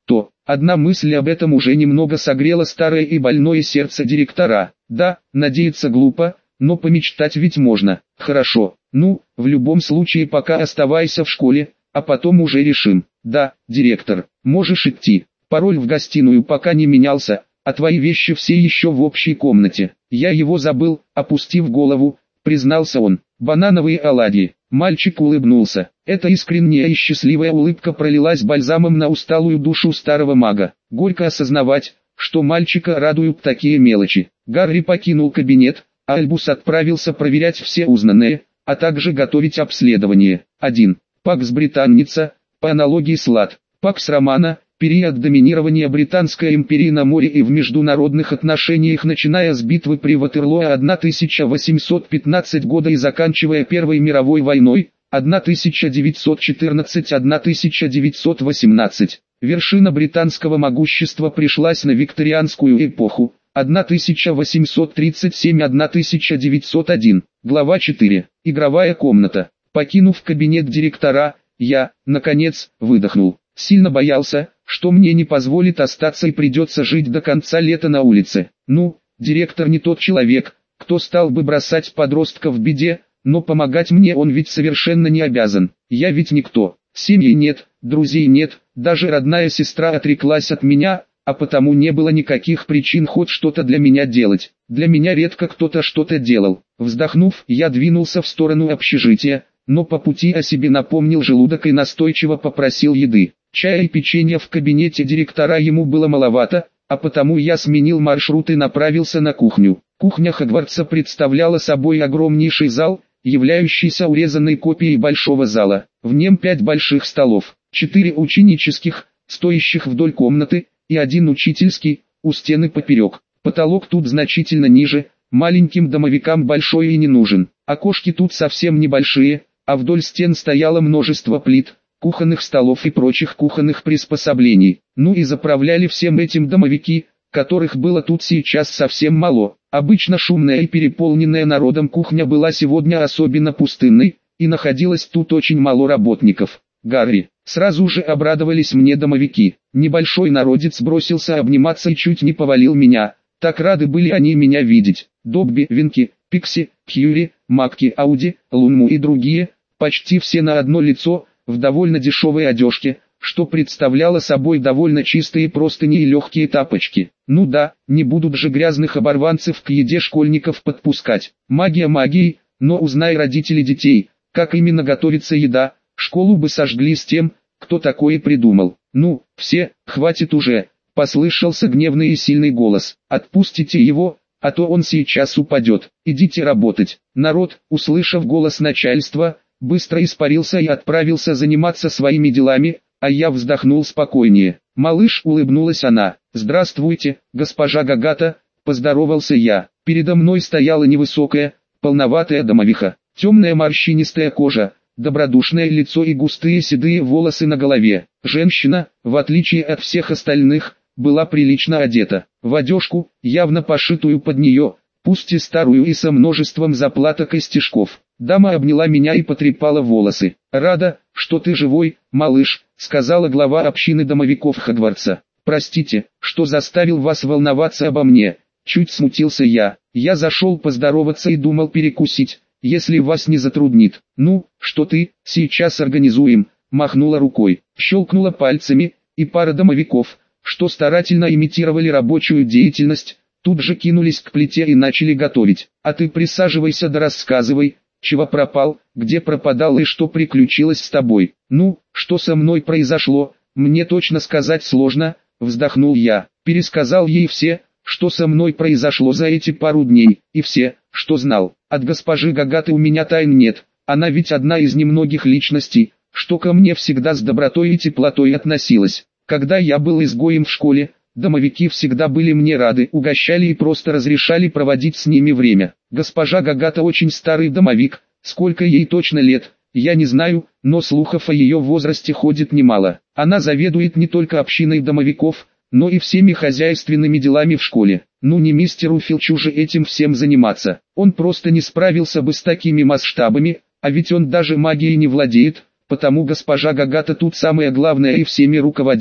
то. Одна мысль об этом уже немного согрела старое и больное сердце директора. Да, надеяться глупо, но помечтать ведь можно. Хорошо, ну, в любом случае пока оставайся в школе, а потом уже решим. Да, директор, можешь идти. Пароль в гостиную пока не менялся, а твои вещи все еще в общей комнате. Я его забыл, опустив голову, признался он. Банановые оладьи. Мальчик улыбнулся. Эта искренняя и счастливая улыбка пролилась бальзамом на усталую душу старого мага. Горько осознавать, что мальчика радуют такие мелочи. Гарри покинул кабинет, а Альбус отправился проверять все узнанное, а также готовить обследование. один. Пакс Британница, по аналогии с Лад. Пакс Романа, период доминирования Британской империи на море и в международных отношениях, начиная с битвы при Ватерлоо тысяча восемьсот пятнадцатого года и заканчивая Первой мировой войной, тысяча девятьсот четырнадцатый — тысяча девятьсот восемнадцатый. Вершина британского могущества пришлась на викторианскую эпоху, тысяча восемьсот тридцать семь — тысяча девятьсот один. Глава четыре. Игровая комната. Покинув кабинет директора, я, наконец, выдохнул. Сильно боялся, что мне не позволит остаться и придется жить до конца лета на улице. Ну, директор не тот человек, кто стал бы бросать подростка в беде, но помогать мне он ведь совершенно не обязан. Я ведь никто. Семьи нет, друзей нет, даже родная сестра отреклась от меня, а потому не было никаких причин хоть что-то для меня делать. Для меня редко кто-то что-то делал. Вздохнув, я двинулся в сторону общежития, но по пути о себе напомнил желудок и настойчиво попросил еды. Чая и печенья в кабинете директора ему было маловато, а потому я сменил маршрут и направился на кухню. Кухня Хогвартса представляла собой огромнейший зал, являющийся урезанной копией большого зала. В нем пять больших столов, четыре ученических, стоящих вдоль комнаты, и один учительский, у стены поперек. Потолок тут значительно ниже, маленьким домовикам большой и не нужен. Окошки тут совсем небольшие, а вдоль стен стояло множество плит, кухонных столов и прочих кухонных приспособлений. Ну и заправляли всем этим домовики, которых было тут сейчас совсем мало. Обычно шумная и переполненная народом кухня была сегодня особенно пустынной, и находилось тут очень мало работников. Гарри, сразу же обрадовались мне домовики. Небольшой народец бросился обниматься и чуть не повалил меня. Так рады были они меня видеть. Добби, Винки, Пикси, Кьюри, Макки, Ауди, Лунму и другие, почти все на одно лицо, в довольно дешевой одежке, что представляло собой довольно чистые простыни и легкие тапочки. Ну да, не будут же грязных оборванцев к еде школьников подпускать. Магия магией, но узнай родители детей, как именно готовится еда, школу бы сожгли с тем, кто такое придумал. Ну, все, хватит уже, послышался гневный и сильный голос. Отпустите его, а то он сейчас упадет. Идите работать. Народ, услышав голос начальства, быстро испарился и отправился заниматься своими делами, а я вздохнул спокойнее. Малыш, улыбнулась она. Здравствуйте, госпожа Гагата, поздоровался я. Передо мной стояла невысокая, полноватая домовиха. Темная морщинистая кожа, добродушное лицо и густые седые волосы на голове. Женщина, в отличие от всех остальных, была прилично одета. В одежку, явно пошитую под нее, пусть и старую и со множеством заплаток и стежков. Дама обняла меня и потрепала волосы. «Рада, что ты живой, малыш», — сказала глава общины домовиков Хогвартса. «Простите, что заставил вас волноваться обо мне», — чуть смутился я. «Я зашел поздороваться и думал перекусить, если вас не затруднит». «Ну, что ты, сейчас организуем», — махнула рукой. Щелкнула пальцами, и пара домовиков, что старательно имитировали рабочую деятельность, тут же кинулись к плите и начали готовить. «А ты присаживайся да рассказывай, чего пропал, где пропадал и что приключилось с тобой». «Ну, что со мной произошло, мне точно сказать сложно», — вздохнул я. Пересказал ей все, что со мной произошло за эти пару дней, и все, что знал. От госпожи Гагаты у меня тайн нет, она ведь одна из немногих личностей, что ко мне всегда с добротой и теплотой относилась. Когда я был изгоем в школе, домовики всегда были мне рады, угощали и просто разрешали проводить с ними время. Госпожа Гагата очень старый домовик, сколько ей точно лет, я не знаю, но слухов о ее возрасте ходит немало. Она заведует не только общиной домовиков, но и всеми хозяйственными делами в школе. Ну не мистеру Филчу же этим всем заниматься, он просто не справился бы с такими масштабами, а ведь он даже магией не владеет, потому госпожа Гагата тут самое главное и всеми руководит.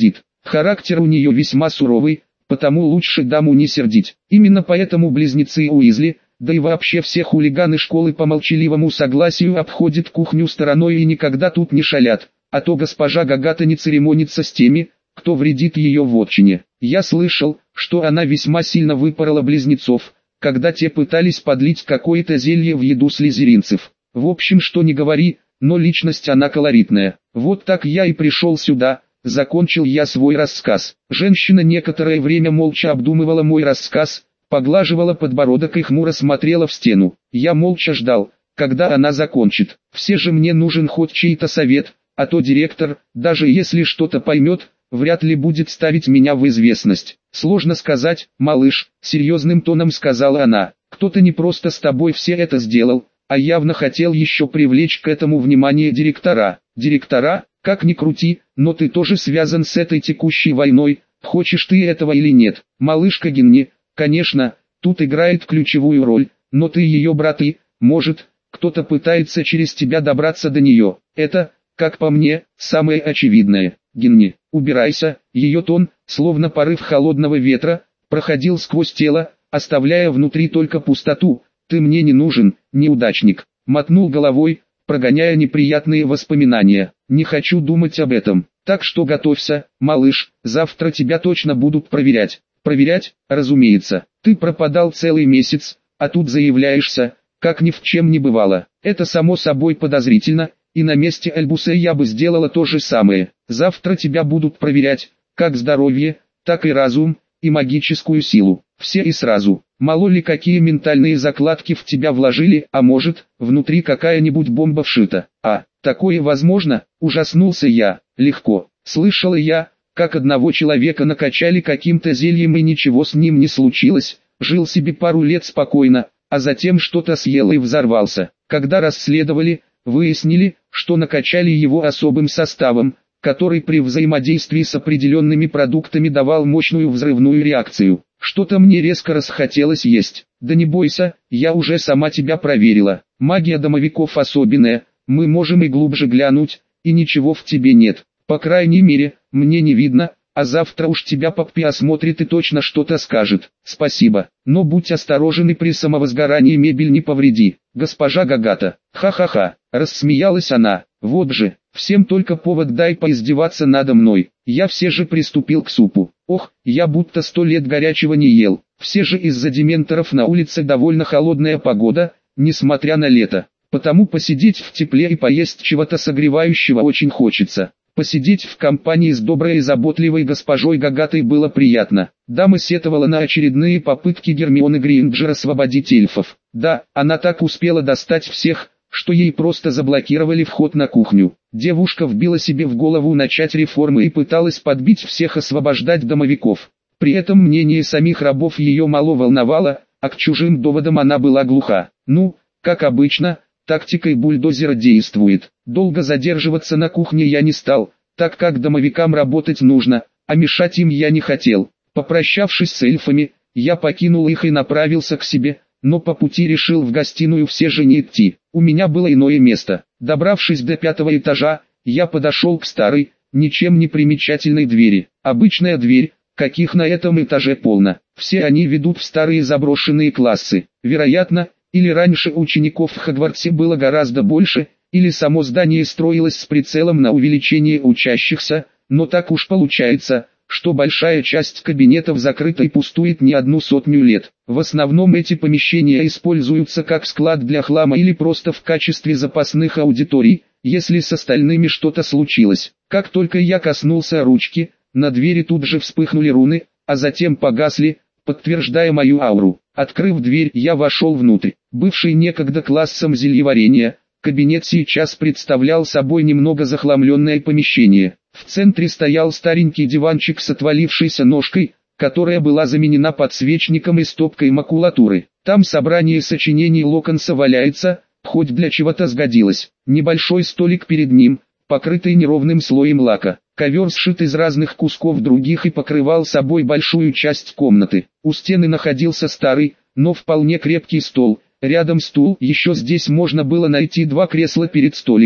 Характер у нее весьма суровый, потому лучше даму не сердить. Именно поэтому близнецы Уизли, да и вообще все хулиганы школы по молчаливому согласию обходят кухню стороной и никогда тут не шалят, а то госпожа Гагата не церемонится с теми, кто вредит ее вотчине. Я слышал, что она весьма сильно выпорола близнецов, когда те пытались подлить какое-то зелье в еду слизеринцев. В общем, что ни говори, но личность она колоритная. Вот так я и пришел сюда, закончил я свой рассказ. Женщина некоторое время молча обдумывала мой рассказ, поглаживала подбородок и хмуро смотрела в стену. Я молча ждал, когда она закончит. Все же мне нужен хоть чей-то совет, а то директор, даже если что-то поймет, вряд ли будет ставить меня в известность. Сложно сказать, малыш, серьезным тоном сказала она. Кто-то не просто с тобой все это сделал, а явно хотел еще привлечь к этому внимание директора. Директора, как ни крути, но ты тоже связан с этой текущей войной, хочешь ты этого или нет. Малышка Гинни, конечно, тут играет ключевую роль, но ты ее брат и, может, кто-то пытается через тебя добраться до нее. Это, как по мне, самое очевидное. Гинни, убирайся. Ее тон, словно порыв холодного ветра, проходил сквозь тело, оставляя внутри только пустоту. Ты мне не нужен, неудачник. Мотнул головой, прогоняя неприятные воспоминания. Не хочу думать об этом. Так что готовься, малыш, завтра тебя точно будут проверять. Проверять, разумеется. Ты пропадал целый месяц, а тут заявляешься, как ни в чем не бывало. Это само собой подозрительно, и на месте Альбуса я бы сделала то же самое. Завтра тебя будут проверять, как здоровье, так и разум, и магическую силу. Все и сразу. Мало ли какие ментальные закладки в тебя вложили, а может, внутри какая-нибудь бомба вшита. А, такое возможно, ужаснулся я. Легко. Слышала я, как одного человека накачали каким-то зельем и ничего с ним не случилось. Жил себе пару лет спокойно, а затем что-то съел и взорвался. Когда расследовали, выяснили, что накачали его особым составом, который при взаимодействии с определенными продуктами давал мощную взрывную реакцию. Что-то мне резко расхотелось есть. Да не бойся, я уже сама тебя проверила. Магия домовиков особенная, мы можем и глубже глянуть, и ничего в тебе нет. По крайней мере, мне не видно, а завтра уж тебя Паппи осмотрит и точно что-то скажет. Спасибо, но будь осторожен и при самовозгорании мебель не повреди. Госпожа Гагата, ха-ха-ха, рассмеялась она. Вот же, всем только повод дай поиздеваться надо мной. Я все же приступил к супу. Ох, я будто сто лет горячего не ел. Все же из-за дементоров на улице довольно холодная погода, несмотря на лето. Потому посидеть в тепле и поесть чего-то согревающего очень хочется. Посидеть в компании с доброй и заботливой госпожой Гагатой было приятно. Дама сетовала на очередные попытки Гермионы Грейнджер освободить эльфов. Да, она так успела достать всех, что ей просто заблокировали вход на кухню. Девушка вбила себе в голову начать реформы и пыталась подбить всех освобождать домовиков. При этом мнение самих рабов ее мало волновало, а к чужим доводам она была глуха. Ну, как обычно, тактикой бульдозера действует. Долго задерживаться на кухне я не стал, так как домовикам работать нужно, а мешать им я не хотел. Попрощавшись с эльфами, я покинул их и направился к себе, но по пути решил в гостиную все же не идти. У меня было иное место. Добравшись до пятого этажа, я подошел к старой, ничем не примечательной двери. Обычная дверь, каких на этом этаже полно. Все они ведут в старые заброшенные классы. Вероятно, или раньше учеников в Хогвартсе было гораздо больше, или само здание строилось с прицелом на увеличение учащихся, но так уж получается, что большая часть кабинетов закрыта и пустует не одну сотню лет. В основном эти помещения используются как склад для хлама или просто в качестве запасных аудиторий, если с остальными что-то случилось. Как только я коснулся ручки, на двери тут же вспыхнули руны, а затем погасли, подтверждая мою ауру. Открыв дверь, я вошел внутрь. Бывший некогда классом зельеварения, кабинет сейчас представлял собой немного захламленное помещение. В центре стоял старенький диванчик с отвалившейся ножкой, которая была заменена подсвечником и стопкой макулатуры. Там собрание сочинений Локонса валяется, хоть для чего-то сгодилось. Небольшой столик перед ним, покрытый неровным слоем лака. Ковер сшит из разных кусков других и покрывал собой большую часть комнаты. У стены находился старый, но вполне крепкий стол. Рядом стул, еще здесь можно было найти два кресла перед столиком,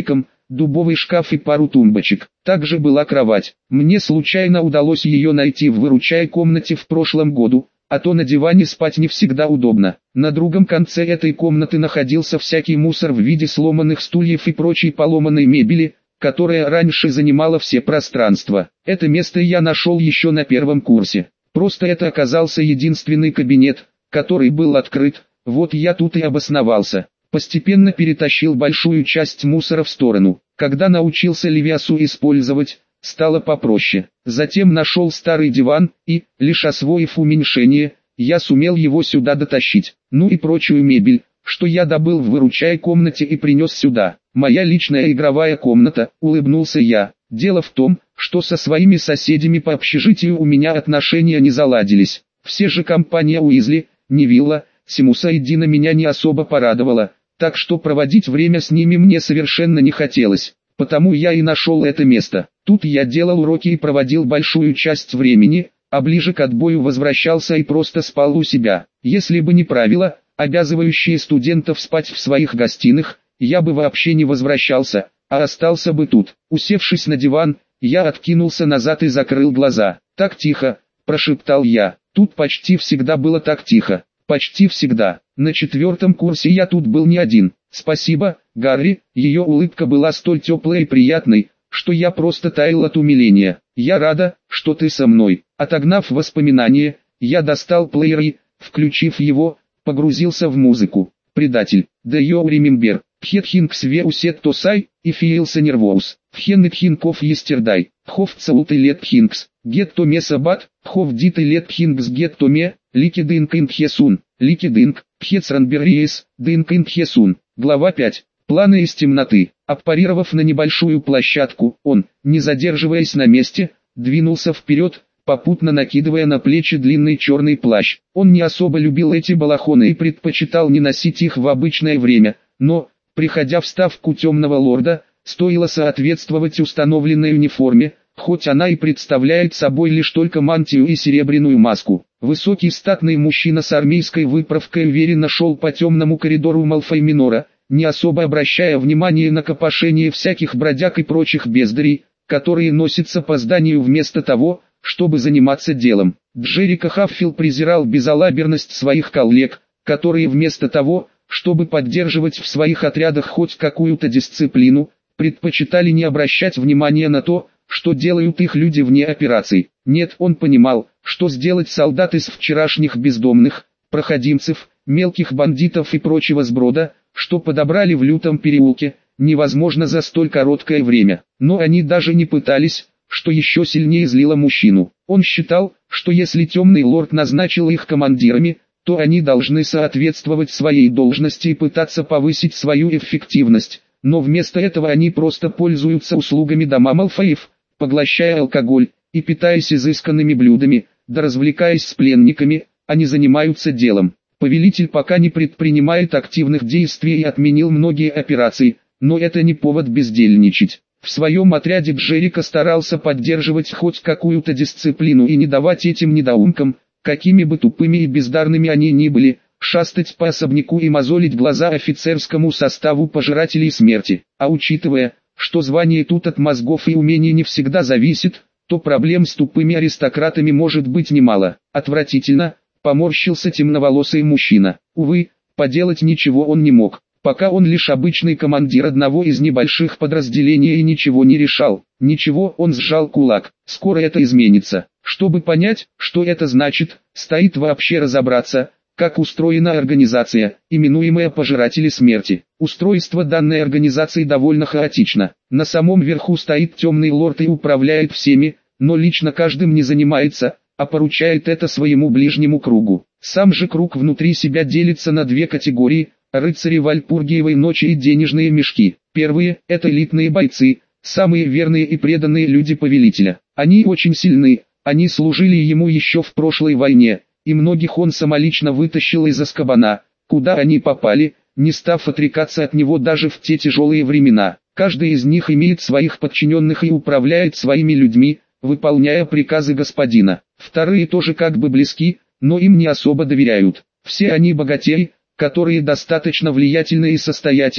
дубовый шкаф и пару тумбочек. Также была кровать. Мне случайно удалось ее найти в выручай комнате в прошлом году, а то на диване спать не всегда удобно. На другом конце этой комнаты находился всякий мусор в виде сломанных стульев и прочей поломанной мебели, которая раньше занимала все пространства. Это место я нашел еще на первом курсе. Просто это оказался единственный кабинет, который был открыт, вот я тут и обосновался. Постепенно перетащил большую часть мусора в сторону. Когда научился Левиасу использовать, стало попроще. Затем нашел старый диван, и, лишь освоив уменьшение, я сумел его сюда дотащить. Ну и прочую мебель, что я добыл в выручай комнате и принес сюда. Моя личная игровая комната, улыбнулся я. Дело в том, что со своими соседями по общежитию у меня отношения не заладились. Все же компания Уизли, Невилла, Симуса и Дина меня не особо порадовала, так что проводить время с ними мне совершенно не хотелось. Потому я и нашел это место. Тут я делал уроки и проводил большую часть времени, а ближе к отбою возвращался и просто спал у себя. Если бы не правила, обязывающие студентов спать в своих гостиных, я бы вообще не возвращался, а остался бы тут. Усевшись на диван, я откинулся назад и закрыл глаза. «Так тихо», – прошептал я. Тут почти всегда было так тихо. Почти всегда. На четвертом курсе я тут был не один. «Спасибо, Гарри», ее улыбка была столь теплой и приятной, что я просто таял от умиления. «Я рада, что ты со мной». Отогнав воспоминания, я достал плеер и, включив его, погрузился в музыку. «Предатель». «Do you remember? Phet Hinks ve uset tosai, if feels nervous. Phen it hink of yesterday. Hof zaut let hinks. Get to me sabat, hof dit let hinks get to me, liquidink in hesun. Liquidink, phetranberries, dink in hesun». Глава пять. Планы из темноты. Аппарировав на небольшую площадку, он, не задерживаясь на месте, двинулся вперед, попутно накидывая на плечи длинный черный плащ. Он не особо любил эти балахоны и предпочитал не носить их в обычное время, но, приходя в ставку темного лорда, стоило соответствовать установленной униформе, хоть она и представляет собой лишь только мантию и серебряную маску. Высокий статный мужчина с армейской выправкой уверенно шел по темному коридору Малфой-Минора, не особо обращая внимание на копошение всяких бродяг и прочих бездарей, которые носятся по зданию вместо того, чтобы заниматься делом. Джерика Хаффил презирал безалаберность своих коллег, которые вместо того, чтобы поддерживать в своих отрядах хоть какую-то дисциплину, предпочитали не обращать внимания на то, что делают их люди вне операций. Нет, он понимал, что сделать солдат из вчерашних бездомных, проходимцев, мелких бандитов и прочего сброда, что подобрали в лютом переулке, невозможно за столь короткое время. Но они даже не пытались, что еще сильнее злило мужчину. Он считал, что если темный лорд назначил их командирами, то они должны соответствовать своей должности и пытаться повысить свою эффективность. Но вместо этого они просто пользуются услугами дома Малфоев, поглощая алкоголь и питаясь изысканными блюдами, да развлекаясь с пленниками, они занимаются делом. Повелитель пока не предпринимает активных действий и отменил многие операции, но это не повод бездельничать. В своем отряде Джерика старался поддерживать хоть какую-то дисциплину и не давать этим недоумкам, какими бы тупыми и бездарными они ни были, шастать по особняку и мозолить глаза офицерскому составу пожирателей смерти. А учитывая, что звание тут от мозгов и умений не всегда зависит, то проблем с тупыми аристократами может быть немало. Отвратительно, поморщился темноволосый мужчина. Увы, поделать ничего он не мог. Пока он лишь обычный командир одного из небольших подразделений и ничего не решал. Ничего, он сжал кулак. Скоро это изменится. Чтобы понять, что это значит, стоит вообще разобраться, как устроена организация, именуемая «Пожиратели смерти». Устройство данной организации довольно хаотично. На самом верху стоит темный лорд и управляет всеми, но лично каждым не занимается, а поручает это своему ближнему кругу. Сам же круг внутри себя делится на две категории – рыцари Вальпургиевой ночи и денежные мешки. Первые – это элитные бойцы, самые верные и преданные люди повелителя. Они очень сильны, они служили ему еще в прошлой войне, и многих он самолично вытащил из Азкабана, куда они попали, не став отрекаться от него даже в те тяжелые времена. Каждый из них имеет своих подчиненных и управляет своими людьми, выполняя приказы господина. Вторые тоже как бы близки, но им не особо доверяют. Все они богатеи, которые достаточно влиятельны и состоятельны,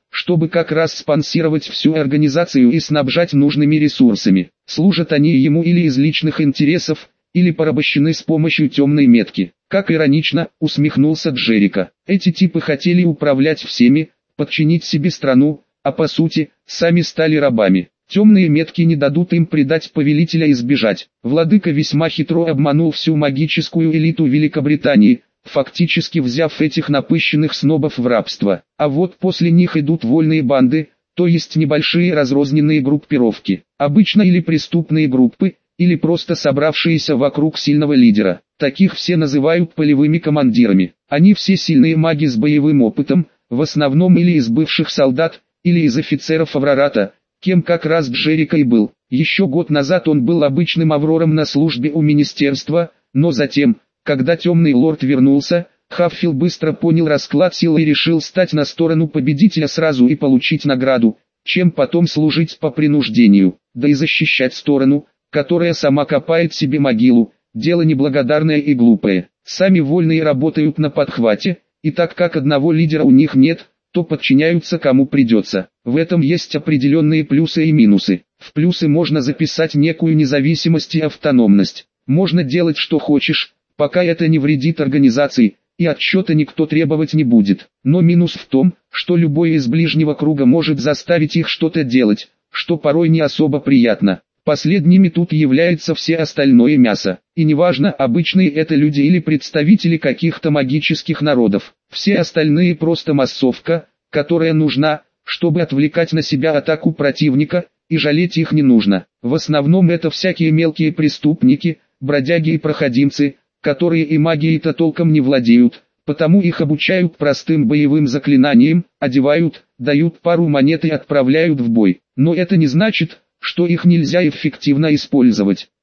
чтобы как раз спонсировать всю организацию и снабжать нужными ресурсами. Служат они ему или из личных интересов, или порабощены с помощью темной метки. Как иронично, усмехнулся Джерико. Эти типы хотели управлять всеми, подчинить себе страну, а по сути, сами стали рабами. Темные метки не дадут им предать повелителя и сбежать. Владыка весьма хитро обманул всю магическую элиту Великобритании, фактически взяв этих напыщенных снобов в рабство. А вот после них идут вольные банды, то есть небольшие разрозненные группировки. Обычно или преступные группы, или просто собравшиеся вокруг сильного лидера. Таких все называют полевыми командирами. Они все сильные маги с боевым опытом, в основном или из бывших солдат, или из офицеров Аврората, кем как раз Джерико и был. Еще год назад он был обычным аврором на службе у министерства, но затем, когда темный лорд вернулся, Хаффил быстро понял расклад сил и решил стать на сторону победителя сразу и получить награду, чем потом служить по принуждению, да и защищать сторону, которая сама копает себе могилу. Дело неблагодарное и глупое. Сами вольные работают на подхвате, и так как одного лидера у них нет, то подчиняются кому придется. В этом есть определенные плюсы и минусы. В плюсы можно записать некую независимость и автономность. Можно делать что хочешь, пока это не вредит организации, и отчета никто требовать не будет. Но минус в том, что любой из ближнего круга может заставить их что-то делать, что порой не особо приятно. Последними тут является все остальное мясо. И неважно, обычные это люди или представители каких-то магических народов. Все остальные просто массовка, которая нужна, чтобы отвлекать на себя атаку противника, и жалеть их не нужно. В основном это всякие мелкие преступники, бродяги и проходимцы, которые и магией-то толком не владеют, потому их обучают простым боевым заклинаниям, одевают, дают пару монет и отправляют в бой. Но это не значит, что их нельзя эффективно использовать.